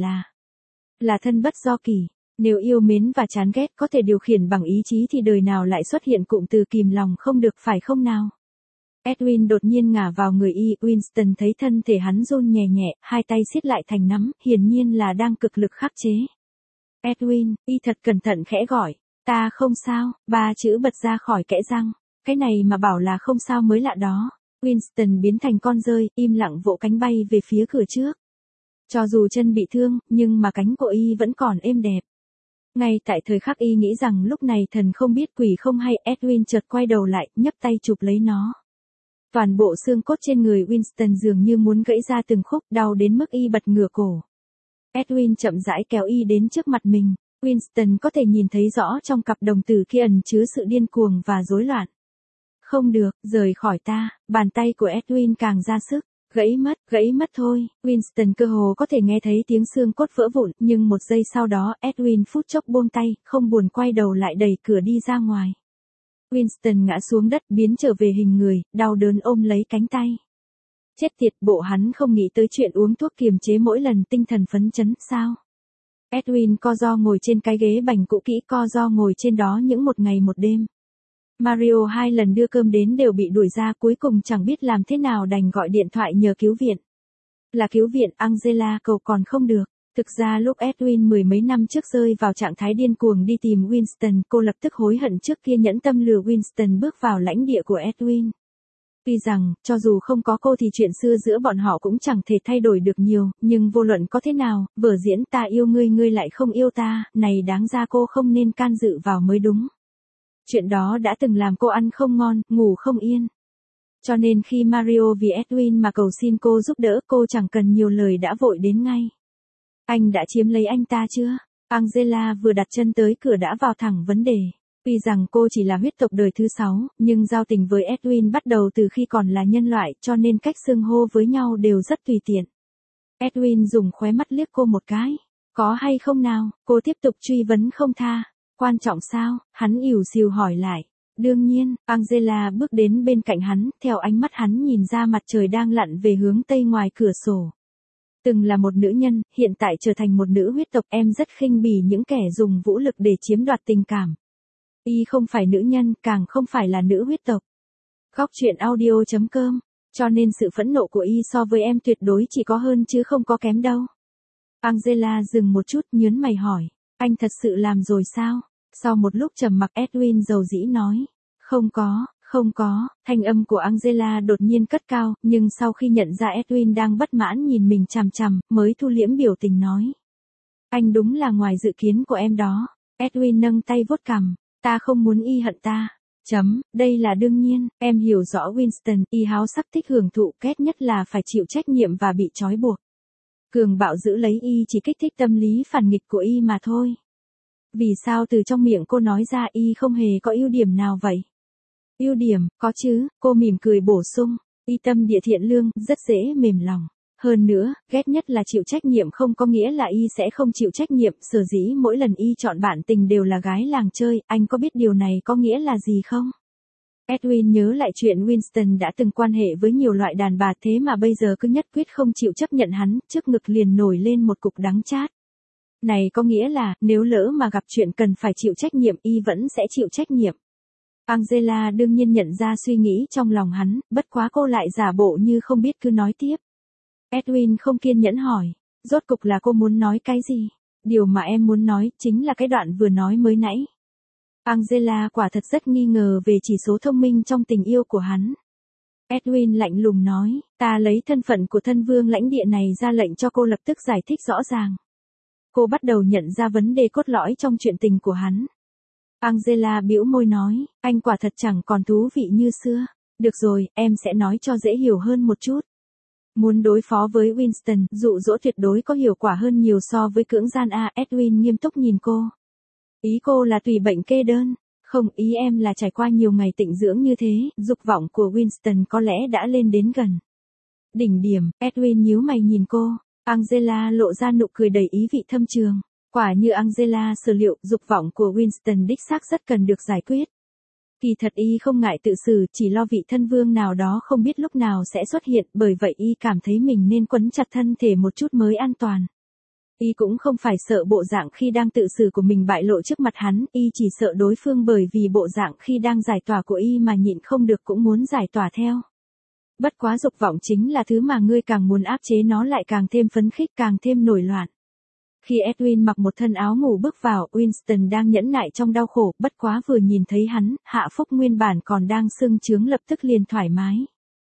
là thân bất do kỳ. Nếu yêu mến và chán ghét có thể điều khiển bằng ý chí thì đời nào lại xuất hiện cụm từ kìm lòng không được phải không nào? Edwin đột nhiên ngả vào người y, Winston thấy thân thể hắn run nhẹ nhẹ, hai tay siết lại thành nắm, hiển nhiên là đang cực lực khắc chế. Edwin, y thật cẩn thận khẽ gọi, ta không sao, ba chữ bật ra khỏi kẽ răng, cái này mà bảo là không sao mới lạ đó. Winston biến thành con rơi, im lặng vỗ cánh bay về phía cửa trước. Cho dù chân bị thương, nhưng mà cánh của y vẫn còn êm đẹp. Ngay tại thời khắc y nghĩ rằng lúc này thần không biết quỷ không hay, Edwin chợt quay đầu lại, nhấc tay chụp lấy nó. Toàn bộ xương cốt trên người Winston dường như muốn gãy ra từng khúc, đau đến mức y bật ngửa cổ. Edwin chậm rãi kéo y đến trước mặt mình. Winston có thể nhìn thấy rõ trong cặp đồng tử kia ẩn chứa sự điên cuồng và rối loạn. Không được, rời khỏi ta, bàn tay của Edwin càng ra sức. Gãy mất thôi. Winston cơ hồ có thể nghe thấy tiếng xương cốt vỡ vụn, nhưng một giây sau đó Edwin phút chốc buông tay, không buồn quay đầu lại đẩy cửa đi ra ngoài. Winston ngã xuống đất biến trở về hình người, đau đớn ôm lấy cánh tay. Chết tiệt, bộ hắn không nghĩ tới chuyện uống thuốc kiềm chế mỗi lần tinh thần phấn chấn sao? Edwin co ro ngồi trên cái ghế bành cũ kỹ, co ro ngồi trên đó những một ngày một đêm. Mario 2 lần đưa cơm đến đều bị đuổi ra, cuối cùng chẳng biết làm thế nào đành gọi điện thoại nhờ cứu viện. Là cứu viện, Angela cầu còn không được. Thực ra lúc Edwin mười mấy năm trước rơi vào trạng thái điên cuồng đi tìm Winston, cô lập tức hối hận trước kia nhẫn tâm lừa Winston bước vào lãnh địa của Edwin. Tuy rằng, cho dù không có cô thì chuyện xưa giữa bọn họ cũng chẳng thể thay đổi được nhiều, nhưng vô luận có thế nào, vở diễn ta yêu ngươi ngươi lại không yêu ta, này đáng ra cô không nên can dự vào mới đúng. Chuyện đó đã từng làm cô ăn không ngon, ngủ không yên. Cho nên khi Mario vì Edwin mà cầu xin cô giúp đỡ, cô chẳng cần nhiều lời đã vội đến ngay. Anh đã chiếm lấy anh ta chưa? Angela vừa đặt chân tới cửa đã vào thẳng vấn đề. Tuy rằng cô chỉ là huyết tộc đời thứ 6, nhưng giao tình với Edwin bắt đầu từ khi còn là nhân loại, cho nên cách xưng hô với nhau đều rất tùy tiện. Edwin dùng khóe mắt liếc cô một cái. Có hay không nào? Cô tiếp tục truy vấn không tha. Quan trọng sao? Hắn ỉu xìu hỏi lại. Đương nhiên, Angela bước đến bên cạnh hắn, theo ánh mắt hắn nhìn ra mặt trời đang lặn về hướng tây ngoài cửa sổ. Từng là một nữ nhân, hiện tại trở thành một nữ huyết tộc, em rất khinh bỉ những kẻ dùng vũ lực để chiếm đoạt tình cảm. Y không phải nữ nhân, càng không phải là nữ huyết tộc. Góc truyện audio.com, cho nên sự phẫn nộ của Y so với em tuyệt đối chỉ có hơn chứ không có kém đâu. Angela dừng một chút, nhớn mày hỏi, anh thật sự làm rồi sao? Sau một lúc trầm mặc, Edwin dầu dĩ nói, không có, thanh âm của Angela đột nhiên cất cao, nhưng sau khi nhận ra Edwin đang bất mãn nhìn mình chằm chằm, mới thu liễm biểu tình nói. Anh đúng là ngoài dự kiến của em đó. Edwin nâng tay vuốt cằm, ta không muốn Y hận ta. Đây là đương nhiên, em hiểu rõ Winston, Y háo sắc thích hưởng thụ, ghét nhất là phải chịu trách nhiệm và bị trói buộc. Cường bạo giữ lấy Y chỉ kích thích tâm lý phản nghịch của Y mà thôi. Vì sao từ trong miệng cô nói ra Y không hề có ưu điểm nào vậy? Ưu điểm, có chứ, cô mỉm cười bổ sung, Y tâm địa thiện lương, rất dễ mềm lòng. Hơn nữa, ghét nhất là chịu trách nhiệm không có nghĩa là Y sẽ không chịu trách nhiệm, sở dĩ mỗi lần Y chọn bạn tình đều là gái làng chơi, anh có biết điều này có nghĩa là gì không? Edwin nhớ lại chuyện Winston đã từng quan hệ với nhiều loại đàn bà thế mà bây giờ cứ nhất quyết không chịu chấp nhận hắn, trước ngực liền nổi lên một cục đắng chát. Này có nghĩa là, nếu lỡ mà gặp chuyện cần phải chịu trách nhiệm, Y vẫn sẽ chịu trách nhiệm. Angela đương nhiên nhận ra suy nghĩ trong lòng hắn, bất quá cô lại giả bộ như không biết cứ nói tiếp. Edwin không kiên nhẫn hỏi, rốt cục là cô muốn nói cái gì? Điều mà em muốn nói chính là cái đoạn vừa nói mới nãy. Angela quả thật rất nghi ngờ về chỉ số thông minh trong tình yêu của hắn. Edwin lạnh lùng nói, ta lấy thân phận của thân vương lãnh địa này ra lệnh cho cô lập tức giải thích rõ ràng. Cô bắt đầu nhận ra vấn đề cốt lõi trong chuyện tình của hắn. Angela bĩu môi nói, anh quả thật chẳng còn thú vị như xưa. Được rồi, em sẽ nói cho dễ hiểu hơn một chút. Muốn đối phó với Winston, dụ dỗ tuyệt đối có hiệu quả hơn nhiều so với cưỡng gian a. Edwin nghiêm túc nhìn cô. Ý cô là tùy bệnh kê đơn. Không, ý em là trải qua nhiều ngày tịnh dưỡng như thế, dục vọng của Winston có lẽ đã lên đến gần đỉnh điểm. Edwin nhíu mày nhìn cô. Angela lộ ra nụ cười đầy ý vị thâm trường. Quả như Angela sở liệu, dục vọng của Winston đích xác rất cần được giải quyết. Kỳ thật Y không ngại tự xử, chỉ lo vị thân vương nào đó không biết lúc nào sẽ xuất hiện, bởi vậy Y cảm thấy mình nên quấn chặt thân thể một chút mới an toàn. Y cũng không phải sợ bộ dạng khi đang tự xử của mình bại lộ trước mặt hắn, Y chỉ sợ đối phương bởi vì bộ dạng khi đang giải tỏa của Y mà nhịn không được cũng muốn giải tỏa theo. Bất quá dục vọng chính là thứ mà ngươi càng muốn áp chế nó lại càng thêm phấn khích, càng thêm nổi loạn. Khi Edwin mặc một thân áo ngủ bước vào, Winston đang nhẫn nại trong đau khổ, bất quá vừa nhìn thấy hắn, hạ phúc nguyên bản còn đang sưng trướng lập tức liền thoải mái.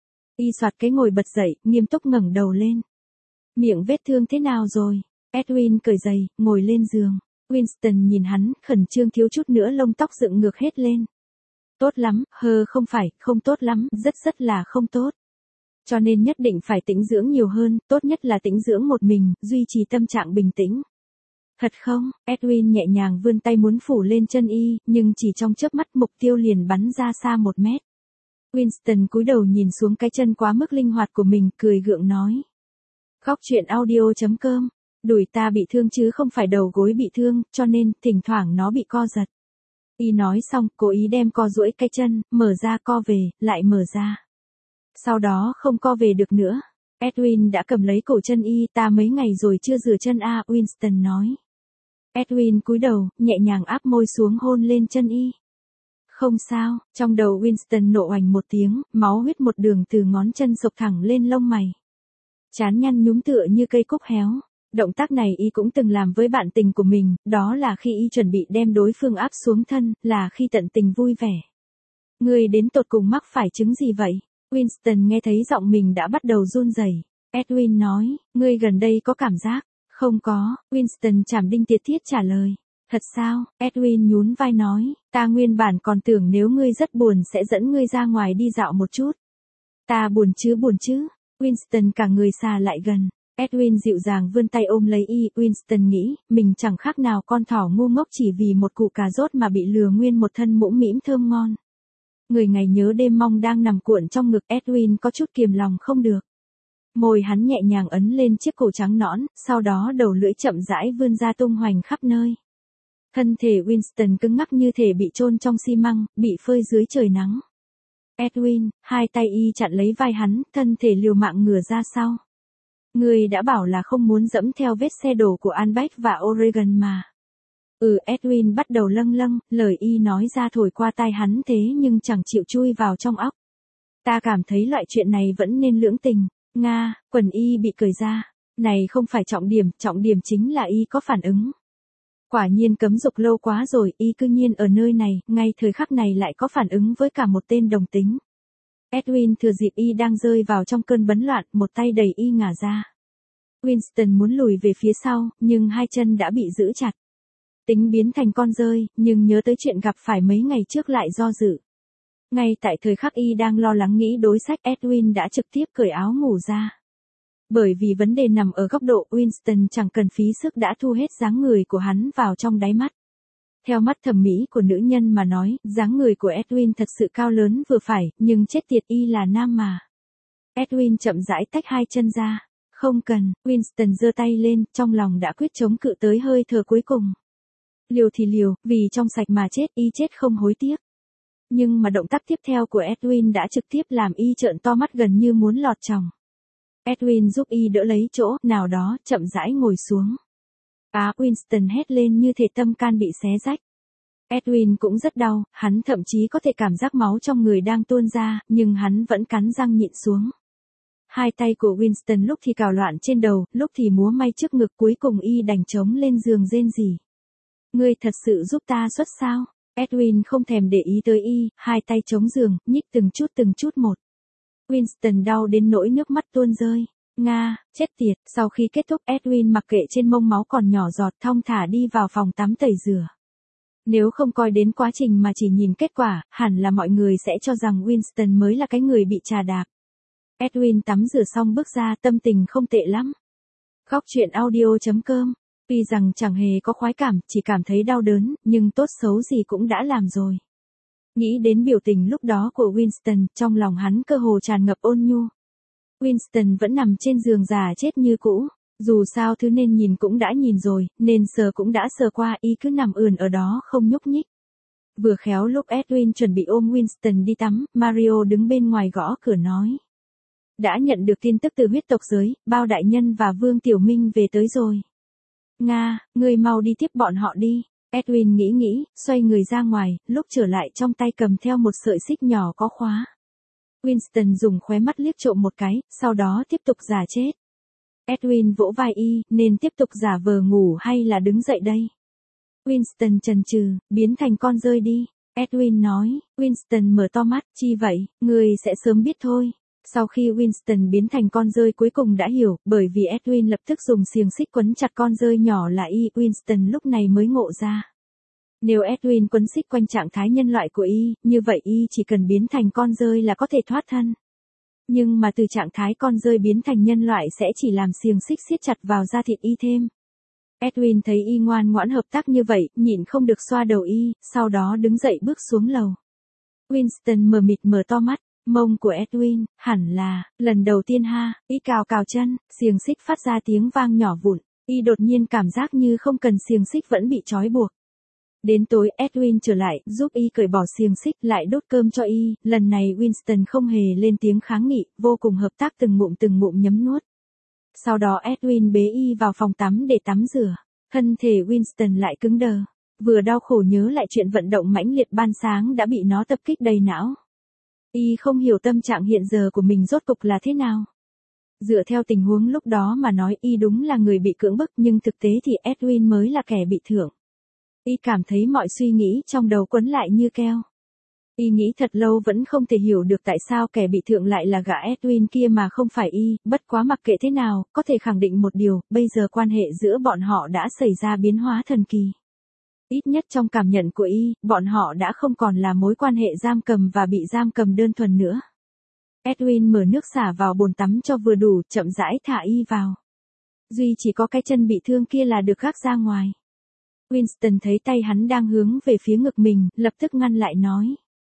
Y soạt cái ngồi bật dậy, nghiêm túc ngẩng đầu lên. Miệng vết thương thế nào rồi? Edwin cởi giày, ngồi lên giường. Winston nhìn hắn, khẩn trương thiếu chút nữa lông tóc dựng ngược hết lên. Tốt lắm, không phải, không tốt lắm, rất là không tốt. Cho nên nhất định phải tĩnh dưỡng nhiều hơn, tốt nhất là tĩnh dưỡng một mình, duy trì tâm trạng bình tĩnh. Thật không? Edwin nhẹ nhàng vươn tay muốn phủ lên chân Y, nhưng chỉ trong chớp mắt mục tiêu liền bắn ra xa 1 mét. Winston cúi đầu nhìn xuống cái chân quá mức linh hoạt của mình, cười gượng nói. Góc truyện audio.com, đùi ta bị thương chứ không phải đầu gối bị thương, cho nên, thỉnh thoảng nó bị co giật. Y nói xong, cố ý đem co duỗi cái chân, mở ra co về, lại mở ra. Sau đó không co về được nữa. Edwin đã cầm lấy cổ chân Y, ta mấy ngày rồi chưa rửa chân a. Winston nói. Edwin cúi đầu, nhẹ nhàng áp môi xuống hôn lên chân y. Không sao, trong đầu Winston nộ oành một tiếng, máu huyết một đường từ ngón chân sộc thẳng lên lông mày. Trán nhăn nhúm tựa như cây cúc héo. Động tác này y cũng từng làm với bạn tình của mình, đó là khi y chuẩn bị đem đối phương áp xuống thân, là khi tận tình vui vẻ. Ngươi đến tột cùng mắc phải chứng gì vậy? Winston nghe thấy giọng mình đã bắt đầu run rẩy. Edwin nói, ngươi gần đây có cảm giác? Không có, Winston chảm đinh tiệt thiết trả lời. Thật sao? Edwin nhún vai nói, ta nguyên bản còn tưởng nếu ngươi rất buồn sẽ dẫn ngươi ra ngoài đi dạo một chút. Ta buồn chứ. Winston cả người xà lại gần. Edwin dịu dàng vươn tay ôm lấy y, Winston nghĩ, mình chẳng khác nào con thỏ ngu ngốc chỉ vì một củ cà rốt mà bị lừa nguyên một thân mũm mĩm thơm ngon. Người ngày nhớ đêm mong đang nằm cuộn trong ngực Edwin có chút kiềm lòng không được. Môi hắn nhẹ nhàng ấn lên chiếc cổ trắng nõn, sau đó đầu lưỡi chậm rãi vươn ra tung hoành khắp nơi. Thân thể Winston cứng ngắc như thể bị chôn trong xi măng, bị phơi dưới trời nắng. Edwin, hai tay y chặn lấy vai hắn, thân thể liều mạng ngửa ra sau. Ngươi đã bảo là không muốn dẫm theo vết xe đổ của Albert và Oregon mà. Edwin bắt đầu lâng lâng, lời y nói ra thổi qua tai hắn thế nhưng chẳng chịu chui vào trong óc. Ta cảm thấy loại chuyện này vẫn nên lưỡng tình. Nga, quần y bị cởi ra. Này không phải trọng điểm chính là y có phản ứng. Quả nhiên cấm dục lâu quá rồi, y cư nhiên ở nơi này, ngay thời khắc này lại có phản ứng với cả một tên đồng tính. Edwin thừa dịp y đang rơi vào trong cơn bấn loạn, một tay đẩy y ngả ra. Winston muốn lùi về phía sau, nhưng hai chân đã bị giữ chặt. Tính biến thành con dơi, nhưng nhớ tới chuyện gặp phải mấy ngày trước lại do dự. Ngay tại thời khắc y đang lo lắng nghĩ đối sách, Edwin đã trực tiếp cởi áo ngủ ra. Bởi vì vấn đề nằm ở góc độ Winston chẳng cần phí sức đã thu hết dáng người của hắn vào trong đáy mắt. Theo mắt thẩm mỹ của nữ nhân mà nói, dáng người của Edwin thật sự cao lớn vừa phải, nhưng chết tiệt y là nam mà. Edwin chậm rãi tách hai chân ra. Không cần, Winston giơ tay lên, trong lòng đã quyết chống cự tới hơi thở cuối cùng. Liều thì liều, vì trong sạch mà chết, y chết không hối tiếc. Nhưng mà động tác tiếp theo của Edwin đã trực tiếp làm y trợn to mắt gần như muốn lọt tròng. Edwin giúp y đỡ lấy chỗ nào đó, chậm rãi ngồi xuống. Winston hét lên như thể tâm can bị xé rách. Edwin cũng rất đau, hắn thậm chí có thể cảm giác máu trong người đang tuôn ra, nhưng hắn vẫn cắn răng nhịn xuống. Hai tay của Winston lúc thì cào loạn trên đầu, lúc thì múa may trước ngực, cuối cùng y đành chống lên giường rên rỉ. Ngươi thật sự giúp ta xuất sao? Edwin không thèm để ý tới y, hai tay chống giường, nhích từng chút một. Winston đau đến nỗi nước mắt tuôn rơi. Nga, chết tiệt, sau khi kết thúc Edwin mặc kệ trên mông máu còn nhỏ giọt thong thả đi vào phòng tắm tẩy rửa. Nếu không coi đến quá trình mà chỉ nhìn kết quả, hẳn là mọi người sẽ cho rằng Winston mới là cái người bị trà đạp. Edwin tắm rửa xong bước ra, tâm tình không tệ lắm. Góc truyện audio.com. Tuy rằng chẳng hề có khoái cảm, chỉ cảm thấy đau đớn, nhưng tốt xấu gì cũng đã làm rồi. Nghĩ đến biểu tình lúc đó của Winston, trong lòng hắn cơ hồ tràn ngập ôn nhu. Winston vẫn nằm trên giường già chết như cũ. Dù sao thứ nên nhìn cũng đã nhìn rồi, nên sờ cũng đã sờ qua, y cứ nằm ườn ở đó không nhúc nhích. Vừa khéo lúc Edwin chuẩn bị ôm Winston đi tắm, Mario đứng bên ngoài gõ cửa nói. Đã nhận được tin tức từ huyết tộc giới, Bao Đại Nhân và Vương Tiểu Minh về tới rồi. Nga, ngươi mau đi tiếp bọn họ đi. Edwin nghĩ, xoay người ra ngoài, lúc trở lại trong tay cầm theo một sợi xích nhỏ có khóa. Winston dùng khóe mắt liếc trộm một cái, sau đó tiếp tục giả chết. Edwin vỗ vai y, nên tiếp tục giả vờ ngủ hay là đứng dậy đây? Winston chần chừ, biến thành con dơi đi. Edwin nói, Winston mở to mắt, chi vậy, ngươi sẽ sớm biết thôi. Sau khi Winston biến thành con dơi cuối cùng đã hiểu, bởi vì Edwin lập tức dùng xiềng xích quấn chặt con dơi nhỏ là y, Winston lúc này mới ngộ ra. Nếu Edwin quấn xích quanh trạng thái nhân loại của y, như vậy y chỉ cần biến thành con dơi là có thể thoát thân. Nhưng mà từ trạng thái con dơi biến thành nhân loại sẽ chỉ làm xiềng xích siết chặt vào da thịt y thêm. Edwin thấy y ngoan ngoãn hợp tác như vậy, nhịn không được xoa đầu y, sau đó đứng dậy bước xuống lầu. Winston mờ mịt mở to mắt. Mông của Edwin, hẳn là, lần đầu tiên ha, y cào chân, xiềng xích phát ra tiếng vang nhỏ vụn, y đột nhiên cảm giác như không cần xiềng xích vẫn bị trói buộc. Đến tối Edwin trở lại, giúp y cởi bỏ xiềng xích, lại đốt cơm cho y, lần này Winston không hề lên tiếng kháng nghị, vô cùng hợp tác từng ngụm nhấm nuốt. Sau đó Edwin bế y vào phòng tắm để tắm rửa. Thân thể Winston lại cứng đờ, vừa đau khổ nhớ lại chuyện vận động mãnh liệt ban sáng đã bị nó tập kích đầy não. Y không hiểu tâm trạng hiện giờ của mình rốt cục là thế nào. Dựa theo tình huống lúc đó mà nói Y đúng là người bị cưỡng bức nhưng thực tế thì Edwin mới là kẻ bị thưởng. Y cảm thấy mọi suy nghĩ trong đầu quấn lại như keo. Y nghĩ thật lâu vẫn không thể hiểu được tại sao kẻ bị thượng lại là gã Edwin kia mà không phải Y, bất quá mặc kệ thế nào, có thể khẳng định một điều, bây giờ quan hệ giữa bọn họ đã xảy ra biến hóa thần kỳ. Ít nhất trong cảm nhận của Y, bọn họ đã không còn là mối quan hệ giam cầm và bị giam cầm đơn thuần nữa. Edwin mở nước xả vào bồn tắm cho vừa đủ, chậm rãi thả Y vào. Duy chỉ có cái chân bị thương kia là được gác ra ngoài. Winston thấy tay hắn đang hướng về phía ngực mình, lập tức ngăn lại nói.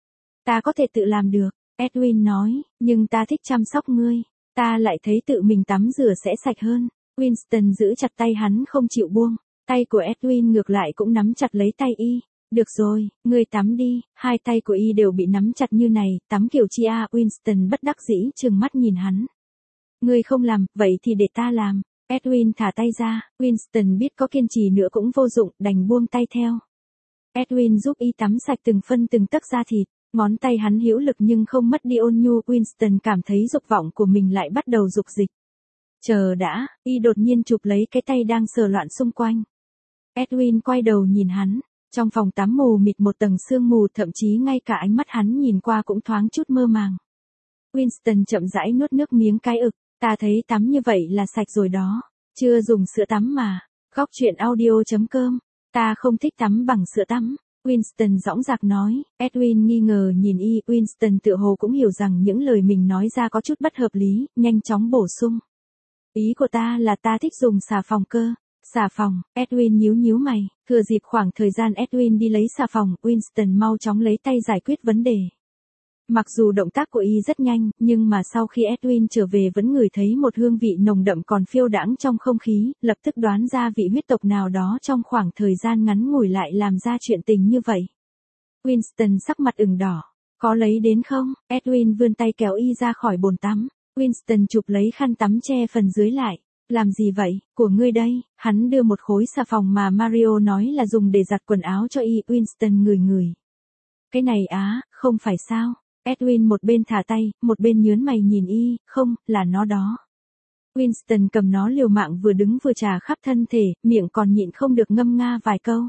Ta có thể tự làm được, Edwin nói, nhưng ta thích chăm sóc ngươi. Ta lại thấy tự mình tắm rửa sẽ sạch hơn. Winston giữ chặt tay hắn không chịu buông. Tay của Edwin ngược lại cũng nắm chặt lấy tay Y. Được rồi, ngươi tắm đi. Hai tay của Y đều bị nắm chặt như này, tắm kiểu chi a? Winston bất đắc dĩ trừng mắt nhìn hắn. Ngươi không làm, vậy thì để ta làm. Edwin thả tay ra, Winston biết có kiên trì nữa cũng vô dụng, đành buông tay theo. Edwin giúp Y tắm sạch từng phân từng tấc da thịt, ngón tay hắn hữu lực nhưng không mất đi ôn nhu. Winston cảm thấy dục vọng của mình lại bắt đầu dục dịch. Chờ đã, Y đột nhiên chụp lấy cái tay đang sờ loạn xung quanh. Edwin quay đầu nhìn hắn, trong phòng tắm mù mịt một tầng sương mù, thậm chí ngay cả ánh mắt hắn nhìn qua cũng thoáng chút mơ màng. Winston chậm rãi nuốt nước miếng cái ực. Ta thấy tắm như vậy là sạch rồi đó. Chưa dùng sữa tắm mà. Góc truyện audio.com. Ta không thích tắm bằng sữa tắm. Winston dõng dạc nói. Edwin nghi ngờ nhìn Y. Winston tựa hồ cũng hiểu rằng những lời mình nói ra có chút bất hợp lý, nhanh chóng bổ sung. Ý của ta là ta thích dùng xà phòng cơ. Xà phòng, Edwin nhíu mày. Thừa dịp khoảng thời gian Edwin đi lấy xà phòng, Winston mau chóng lấy tay giải quyết vấn đề. Mặc dù động tác của Y rất nhanh, nhưng mà sau khi Edwin trở về vẫn ngửi thấy một hương vị nồng đậm còn phiêu đãng trong không khí, lập tức đoán ra vị huyết tộc nào đó trong khoảng thời gian ngắn ngủi lại làm ra chuyện tình như vậy. Winston sắc mặt ửng đỏ. Có lấy đến không? Edwin vươn tay kéo Y ra khỏi bồn tắm. Winston chụp lấy khăn tắm che phần dưới lại. Làm gì vậy? Của ngươi đây. Hắn đưa một khối xà phòng mà Mario nói là dùng để giặt quần áo cho Y. Winston ngửi. Cái này á, không phải sao? Edwin một bên thả tay, một bên nhớn mày nhìn Y. Không, là nó đó. Winston cầm nó liều mạng vừa đứng vừa chà khắp thân thể, miệng còn nhịn không được ngâm nga vài câu.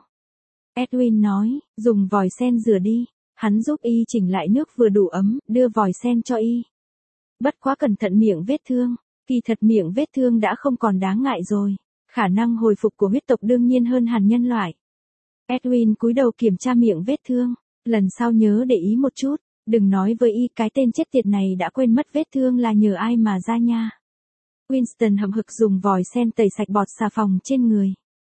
Edwin nói, dùng vòi sen rửa đi. Hắn giúp Y chỉnh lại nước vừa đủ ấm, đưa vòi sen cho Y. Bất quá cẩn thận miệng vết thương. Kỳ thật miệng vết thương đã không còn đáng ngại rồi. Khả năng hồi phục của huyết tộc đương nhiên hơn hẳn nhân loại. Edwin cúi đầu kiểm tra miệng vết thương. Lần sau nhớ để ý một chút. Đừng nói với Y cái tên chết tiệt này đã quên mất vết thương là nhờ ai mà ra nha. Winston hậm hực dùng vòi sen tẩy sạch bọt xà phòng trên người.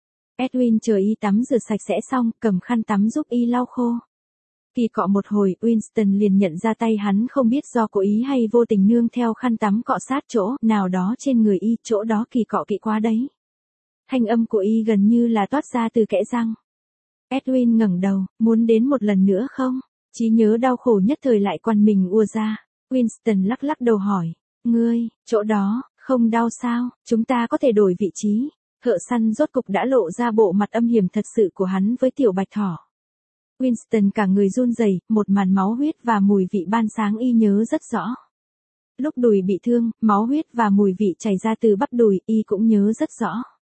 Edwin chờ Y tắm rửa sạch sẽ xong, cầm khăn tắm giúp Y lau khô. Kỳ cọ một hồi, Winston liền nhận ra tay hắn không biết do cố ý hay vô tình nương theo khăn tắm cọ sát chỗ nào đó trên người Y, chỗ đó kỳ cọ kỹ quá đấy. Thanh âm của Y gần như là toát ra từ kẽ răng. Edwin ngẩng đầu, muốn đến một lần nữa không? Trí nhớ đau khổ nhất thời lại quằn mình ùa ra. Winston lắc đầu hỏi. Ngươi, chỗ đó, không đau sao? Chúng ta có thể đổi vị trí. Thợ săn rốt cục đã lộ ra bộ mặt âm hiểm thật sự của hắn với tiểu bạch thỏ. Winston cả người run rẩy, một màn máu huyết và mùi vị ban sáng Y nhớ rất rõ. Lúc đùi bị thương, máu huyết và mùi vị chảy ra từ bắp đùi, Y cũng nhớ rất rõ.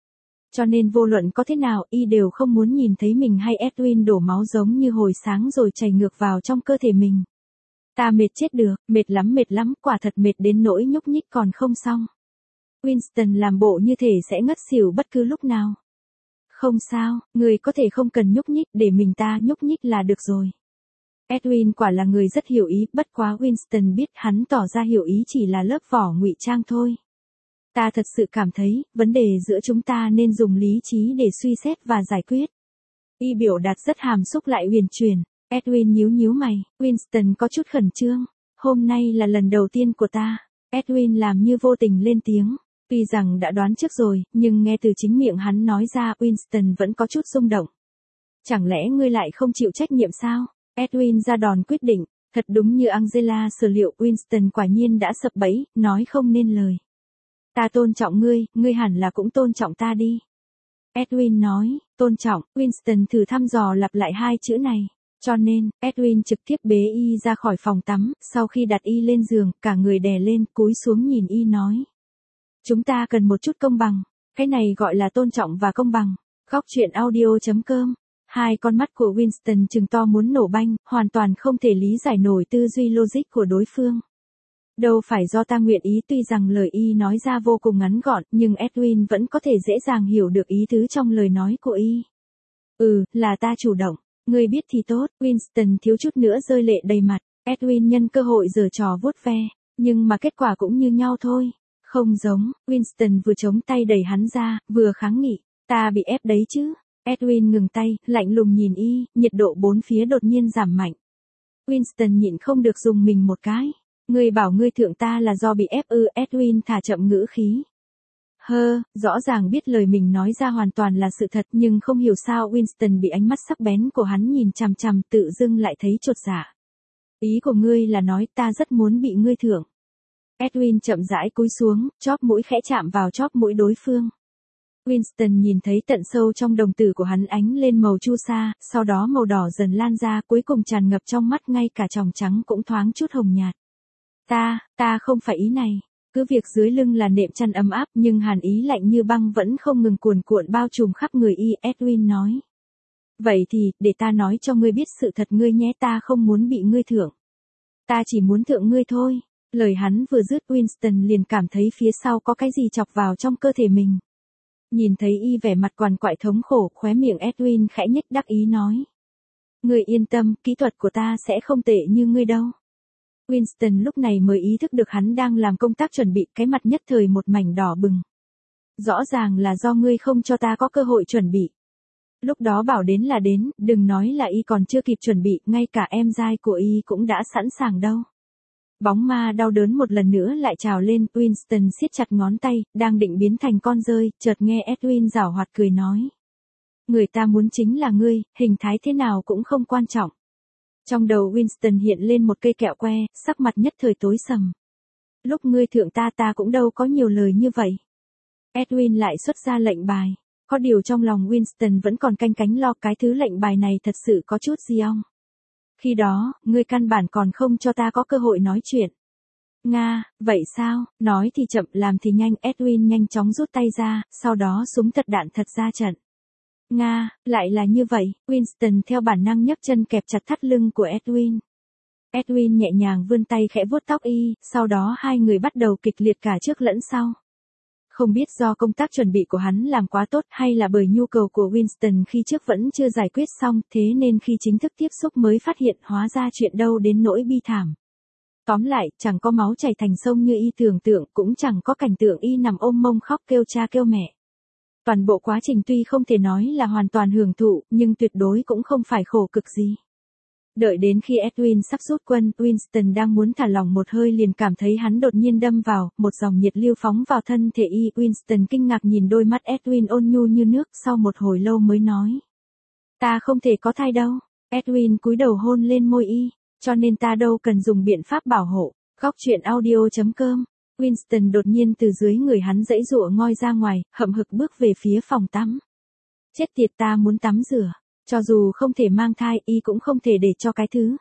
Cho nên vô luận có thế nào, Y đều không muốn nhìn thấy mình hay Edwin đổ máu giống như hồi sáng rồi chảy ngược vào trong cơ thể mình. Ta mệt chết được, mệt lắm, quả thật mệt đến nỗi nhúc nhích còn không xong. Winston làm bộ như thể sẽ ngất xỉu bất cứ lúc nào. Không sao, người có thể không cần nhúc nhích, để mình ta nhúc nhích là được rồi. Edwin quả là người rất hiểu ý, bất quá Winston biết hắn tỏ ra hiểu ý chỉ là lớp vỏ ngụy trang thôi. Ta thật sự cảm thấy, vấn đề giữa chúng ta nên dùng lý trí để suy xét và giải quyết. Y biểu đạt rất hàm xúc lại huyền chuyển. Edwin nhíu mày. Winston có chút khẩn trương. Hôm nay là lần đầu tiên của ta. Edwin làm như vô tình lên tiếng. Tuy rằng đã đoán trước rồi, nhưng nghe từ chính miệng hắn nói ra, Winston vẫn có chút rung động. Chẳng lẽ ngươi lại không chịu trách nhiệm sao? Edwin ra đòn quyết định. Thật đúng như Angela sở liệu, Winston quả nhiên đã sập bẫy, nói không nên lời. Ta tôn trọng ngươi, ngươi hẳn là cũng tôn trọng ta đi. Edwin nói, tôn trọng, Winston thử thăm dò lặp lại hai chữ này. Cho nên, Edwin trực tiếp bế y ra khỏi phòng tắm, sau khi đặt y lên giường, cả người đè lên, cúi xuống nhìn y nói. Chúng ta cần một chút công bằng, cái này gọi là tôn trọng và công bằng. Góc chuyện audio.com. Hai con mắt của Winston trừng to muốn nổ banh, hoàn toàn không thể lý giải nổi tư duy logic của đối phương. Đâu phải do ta nguyện ý, tuy rằng lời y nói ra vô cùng ngắn gọn, nhưng Edwin vẫn có thể dễ dàng hiểu được ý tứ trong lời nói của y. Là ta chủ động. Ngươi biết thì tốt, Winston thiếu chút nữa rơi lệ đầy mặt. Edwin nhân cơ hội giở trò vuốt ve, nhưng mà kết quả cũng như nhau thôi. Không giống, Winston vừa chống tay đẩy hắn ra, vừa kháng nghị. Ta bị ép đấy chứ. Edwin ngừng tay, lạnh lùng nhìn y, nhiệt độ bốn phía đột nhiên giảm mạnh. Winston nhịn không được dùng mình một cái. Ngươi bảo ngươi thượng ta là do bị ép ư? Edwin thả chậm ngữ khí. Rõ ràng biết lời mình nói ra hoàn toàn là sự thật, nhưng không hiểu sao Winston bị ánh mắt sắc bén của hắn nhìn chằm chằm, tự dưng lại thấy chột dạ. Ý của ngươi là nói ta rất muốn bị ngươi thượng. Edwin chậm rãi cúi xuống, chóp mũi khẽ chạm vào chóp mũi đối phương. Winston nhìn thấy tận sâu trong đồng tử của hắn ánh lên màu chu sa, sau đó màu đỏ dần lan ra, cuối cùng tràn ngập trong mắt, ngay cả tròng trắng cũng thoáng chút hồng nhạt. Ta không phải ý này. Cứ việc dưới lưng là nệm chăn ấm áp, nhưng hàn ý lạnh như băng vẫn không ngừng cuồn cuộn bao trùm khắp người y. Edwin nói. Vậy thì, để ta nói cho ngươi biết sự thật ngươi nhé, ta không muốn bị ngươi thượng. Ta chỉ muốn thượng ngươi thôi. Lời hắn vừa dứt, Winston liền cảm thấy phía sau có cái gì chọc vào trong cơ thể mình. Nhìn thấy y vẻ mặt quằn quại thống khổ, khóe miệng Edwin khẽ nhếch đắc ý nói. Ngươi yên tâm, kỹ thuật của ta sẽ không tệ như ngươi đâu. Winston lúc này mới ý thức được hắn đang làm công tác chuẩn bị, cái mặt nhất thời một mảnh đỏ bừng. Rõ ràng là do ngươi không cho ta có cơ hội chuẩn bị. Lúc đó bảo đến là đến, đừng nói là y còn chưa kịp chuẩn bị, ngay cả em giai của y cũng đã sẵn sàng đâu. Bóng ma đau đớn một lần nữa lại trào lên, Winston siết chặt ngón tay, đang định biến thành con dơi, chợt nghe Edwin giảo hoạt cười nói. Người ta muốn chính là ngươi, hình thái thế nào cũng không quan trọng. Trong đầu Winston hiện lên một cây kẹo que, sắc mặt nhất thời tối sầm. Lúc ngươi thượng ta cũng đâu có nhiều lời như vậy. Edwin lại xuất ra lệnh bài. Có điều trong lòng Winston vẫn còn canh cánh lo cái thứ lệnh bài này thật sự có chút gì ong. Khi đó, ngươi căn bản còn không cho ta có cơ hội nói chuyện. Nga, vậy sao, nói thì chậm làm thì nhanh. Edwin nhanh chóng rút tay ra, sau đó súng thật đạn thật ra trận. Nga, lại là như vậy, Winston theo bản năng nhấc chân kẹp chặt thắt lưng của Edwin. Edwin nhẹ nhàng vươn tay khẽ vuốt tóc y, sau đó hai người bắt đầu kịch liệt cả trước lẫn sau. Không biết do công tác chuẩn bị của hắn làm quá tốt hay là bởi nhu cầu của Winston khi trước vẫn chưa giải quyết xong, thế nên khi chính thức tiếp xúc mới phát hiện hóa ra chuyện đâu đến nỗi bi thảm. Tóm lại, chẳng có máu chảy thành sông như y tưởng tượng, cũng chẳng có cảnh tượng y nằm ôm mông khóc kêu cha kêu mẹ. Toàn bộ quá trình tuy không thể nói là hoàn toàn hưởng thụ, nhưng tuyệt đối cũng không phải khổ cực gì. Đợi đến khi Edwin sắp rút quân, Winston đang muốn thả lỏng một hơi liền cảm thấy hắn đột nhiên đâm vào, một dòng nhiệt lưu phóng vào thân thể y. Winston kinh ngạc nhìn đôi mắt Edwin ôn nhu như nước, sau một hồi lâu mới nói. Ta không thể có thai đâu. Edwin cúi đầu hôn lên môi y, cho nên ta đâu cần dùng biện pháp bảo hộ. Góc chuyện audio.com. Winston đột nhiên từ dưới người hắn giãy giụa ngoi ra ngoài, hậm hực bước về phía phòng tắm. Chết tiệt, ta muốn tắm rửa. Cho dù không thể mang thai, y cũng không thể để cho cái thứ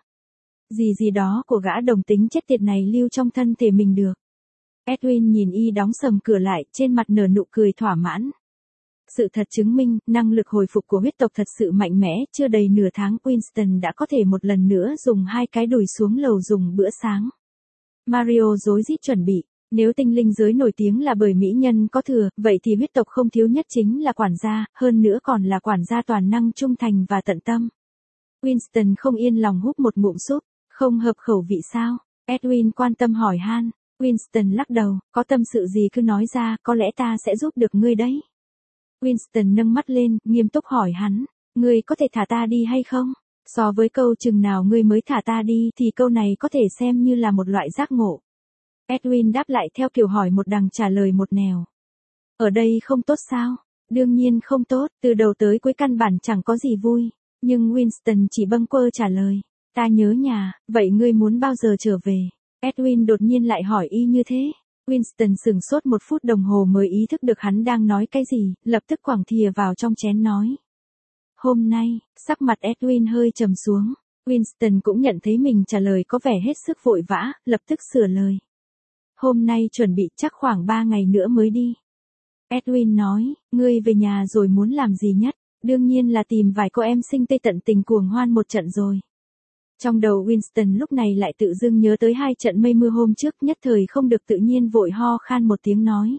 gì đó của gã đồng tính chết tiệt này lưu trong thân thể mình được. Edwin nhìn y đóng sầm cửa lại, trên mặt nở nụ cười thỏa mãn. Sự thật chứng minh, năng lực hồi phục của huyết tộc thật sự mạnh mẽ, chưa đầy nửa tháng Winston đã có thể một lần nữa dùng hai cái đùi xuống lầu dùng bữa sáng. Mario rối rít chuẩn bị. Nếu tinh linh giới nổi tiếng là bởi mỹ nhân có thừa, vậy thì huyết tộc không thiếu nhất chính là quản gia, hơn nữa còn là quản gia toàn năng trung thành và tận tâm. Winston không yên lòng húp một ngụm súp, không hợp khẩu vị sao? Edwin quan tâm hỏi han. Winston lắc đầu, có tâm sự gì cứ nói ra, có lẽ ta sẽ giúp được ngươi đấy. Winston nâng mắt lên, nghiêm túc hỏi hắn, ngươi có thể thả ta đi hay không? So với câu chừng nào ngươi mới thả ta đi thì câu này có thể xem như là một loại giác ngộ. Edwin đáp lại theo kiểu hỏi một đằng trả lời một nẻo. Ở đây không tốt sao? Đương nhiên không tốt, từ đầu tới cuối căn bản chẳng có gì vui. Nhưng Winston chỉ bâng quơ trả lời. Ta nhớ nhà, vậy ngươi muốn bao giờ trở về? Edwin đột nhiên lại hỏi y như thế. Winston sửng sốt 1 phút đồng hồ mới ý thức được hắn đang nói cái gì, lập tức quẳng thìa vào trong chén nói. Hôm nay, sắc mặt Edwin hơi trầm xuống. Winston cũng nhận thấy mình trả lời có vẻ hết sức vội vã, lập tức sửa lời. Hôm nay chuẩn bị chắc khoảng 3 ngày nữa mới đi. Edwin nói, ngươi về nhà rồi muốn làm gì nhất? Đương nhiên là tìm vài cô em xinh tây tận tình cuồng hoan một trận rồi. Trong đầu Winston lúc này lại tự dưng nhớ tới 2 trận mây mưa hôm trước, nhất thời không được tự nhiên vội ho khan một tiếng nói.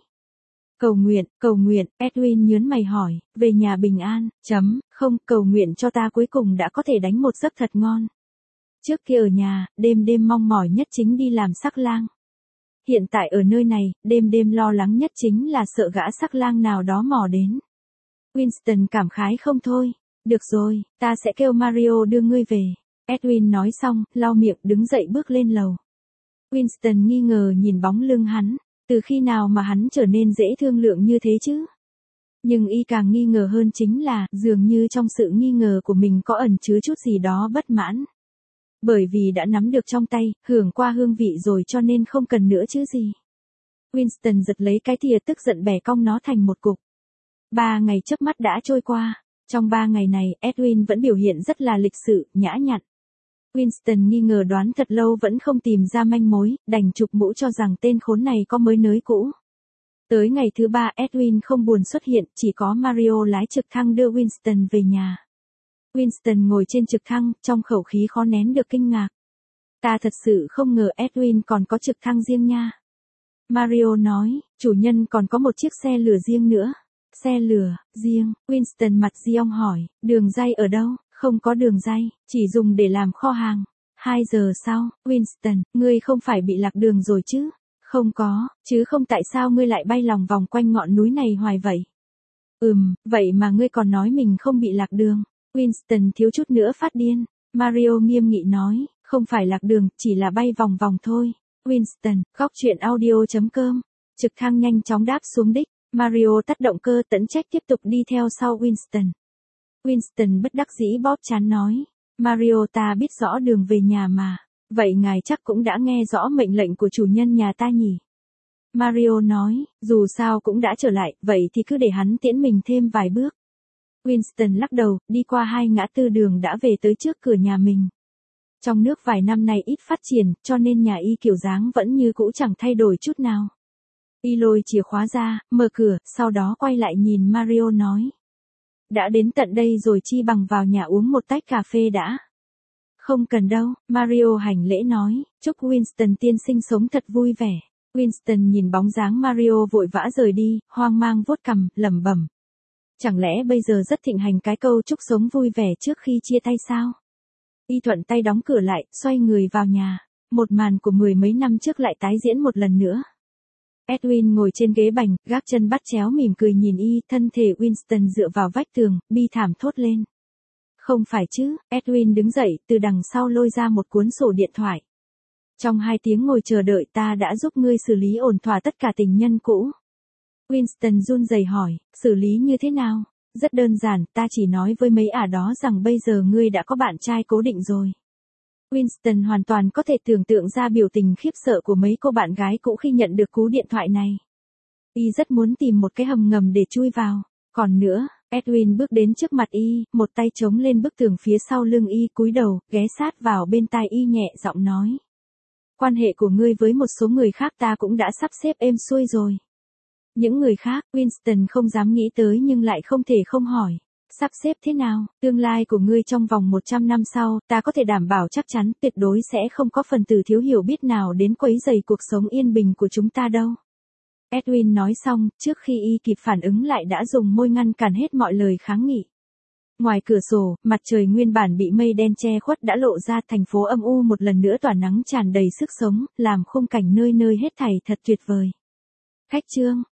Cầu nguyện, Edwin nhớn mày hỏi, về nhà bình an, không, cầu nguyện cho ta cuối cùng đã có thể đánh một giấc thật ngon. Trước kia ở nhà, đêm đêm mong mỏi nhất chính đi làm sắc lang. Hiện tại ở nơi này, đêm đêm lo lắng nhất chính là sợ gã sắc lang nào đó mò đến. Winston cảm khái không thôi, được rồi, ta sẽ kêu Mario đưa ngươi về. Edwin nói xong, lau miệng đứng dậy bước lên lầu. Winston nghi ngờ nhìn bóng lưng hắn, từ khi nào mà hắn trở nên dễ thương lượng như thế chứ? Nhưng y càng nghi ngờ hơn chính là, dường như trong sự nghi ngờ của mình có ẩn chứa chút gì đó bất mãn. Bởi vì đã nắm được trong tay, hưởng qua hương vị rồi cho nên không cần nữa chứ gì. Winston giật lấy cái thìa tức giận bẻ cong nó thành một cục. 3 ngày chớp mắt đã trôi qua. Trong 3 ngày này, Edwin vẫn biểu hiện rất là lịch sự, nhã nhặn. Winston nghi ngờ đoán thật lâu vẫn không tìm ra manh mối, đành chụp mũ cho rằng tên khốn này có mới nới cũ. Tới ngày thứ 3 Edwin không buồn xuất hiện, chỉ có Mario lái trực thăng đưa Winston về nhà. Winston ngồi trên trực thăng, trong khẩu khí khó nén được kinh ngạc. Ta thật sự không ngờ Edwin còn có trực thăng riêng nha. Mario nói, chủ nhân còn có một chiếc xe lửa riêng nữa. Xe lửa, riêng, Winston mặt diong hỏi, đường ray ở đâu? Không có đường ray, chỉ dùng để làm kho hàng. 2 giờ sau, Winston, ngươi không phải bị lạc đường rồi chứ? Không có, chứ không tại sao ngươi lại bay lòng vòng quanh ngọn núi này hoài vậy? Vậy mà ngươi còn nói mình không bị lạc đường. Winston thiếu chút nữa phát điên. Mario nghiêm nghị nói, không phải lạc đường, chỉ là bay vòng vòng thôi. Winston, góc truyện audio.com. Trực thăng nhanh chóng đáp xuống đích. Mario tắt động cơ tẫn trách tiếp tục đi theo sau Winston. Winston bất đắc dĩ bóp trán nói, Mario ta biết rõ đường về nhà mà, vậy ngài chắc cũng đã nghe rõ mệnh lệnh của chủ nhân nhà ta nhỉ? Mario nói, dù sao cũng đã trở lại, vậy thì cứ để hắn tiễn mình thêm vài bước. Winston lắc đầu, đi qua 2 ngã tư đường đã về tới trước cửa nhà mình. Trong nước vài năm nay ít phát triển, cho nên nhà y kiểu dáng vẫn như cũ chẳng thay đổi chút nào. Y lôi chìa khóa ra, mở cửa, sau đó quay lại nhìn Mario nói. Đã đến tận đây rồi chi bằng vào nhà uống một tách cà phê đã. Không cần đâu, Mario hành lễ nói, chúc Winston tiên sinh sống thật vui vẻ. Winston nhìn bóng dáng Mario vội vã rời đi, hoang mang vuốt cằm, lẩm bẩm. Chẳng lẽ bây giờ rất thịnh hành cái câu chúc sống vui vẻ trước khi chia tay sao? Y thuận tay đóng cửa lại, xoay người vào nhà. Một màn của 10 mấy năm trước lại tái diễn một lần nữa. Edwin ngồi trên ghế bành, gác chân bắt chéo mỉm cười nhìn y, thân thể Winston dựa vào vách tường, bi thảm thốt lên. Không phải chứ, Edwin đứng dậy, từ đằng sau lôi ra một cuốn sổ điện thoại. Trong 2 tiếng ngồi chờ đợi ta đã giúp ngươi xử lý ổn thỏa tất cả tình nhân cũ. Winston run rẩy hỏi, xử lý như thế nào? Rất đơn giản, ta chỉ nói với mấy ả đó rằng bây giờ ngươi đã có bạn trai cố định rồi. Winston hoàn toàn có thể tưởng tượng ra biểu tình khiếp sợ của mấy cô bạn gái cũ khi nhận được cú điện thoại này. Y rất muốn tìm một cái hầm ngầm để chui vào. Còn nữa, Edwin bước đến trước mặt y, một tay chống lên bức tường phía sau lưng y, cúi đầu, ghé sát vào bên tai y nhẹ giọng nói. Quan hệ của ngươi với một số người khác ta cũng đã sắp xếp êm xuôi rồi. Những người khác, Winston không dám nghĩ tới nhưng lại không thể không hỏi. Sắp xếp thế nào, tương lai của ngươi trong vòng 100 năm sau, ta có thể đảm bảo chắc chắn tuyệt đối sẽ không có phần tử thiếu hiểu biết nào đến quấy rầy cuộc sống yên bình của chúng ta đâu. Edwin nói xong, trước khi y kịp phản ứng lại đã dùng môi ngăn cản hết mọi lời kháng nghị. Ngoài cửa sổ, mặt trời nguyên bản bị mây đen che khuất đã lộ ra, thành phố âm u một lần nữa tỏa nắng tràn đầy sức sống, làm khung cảnh nơi nơi hết thảy thật tuyệt vời. Khách trương,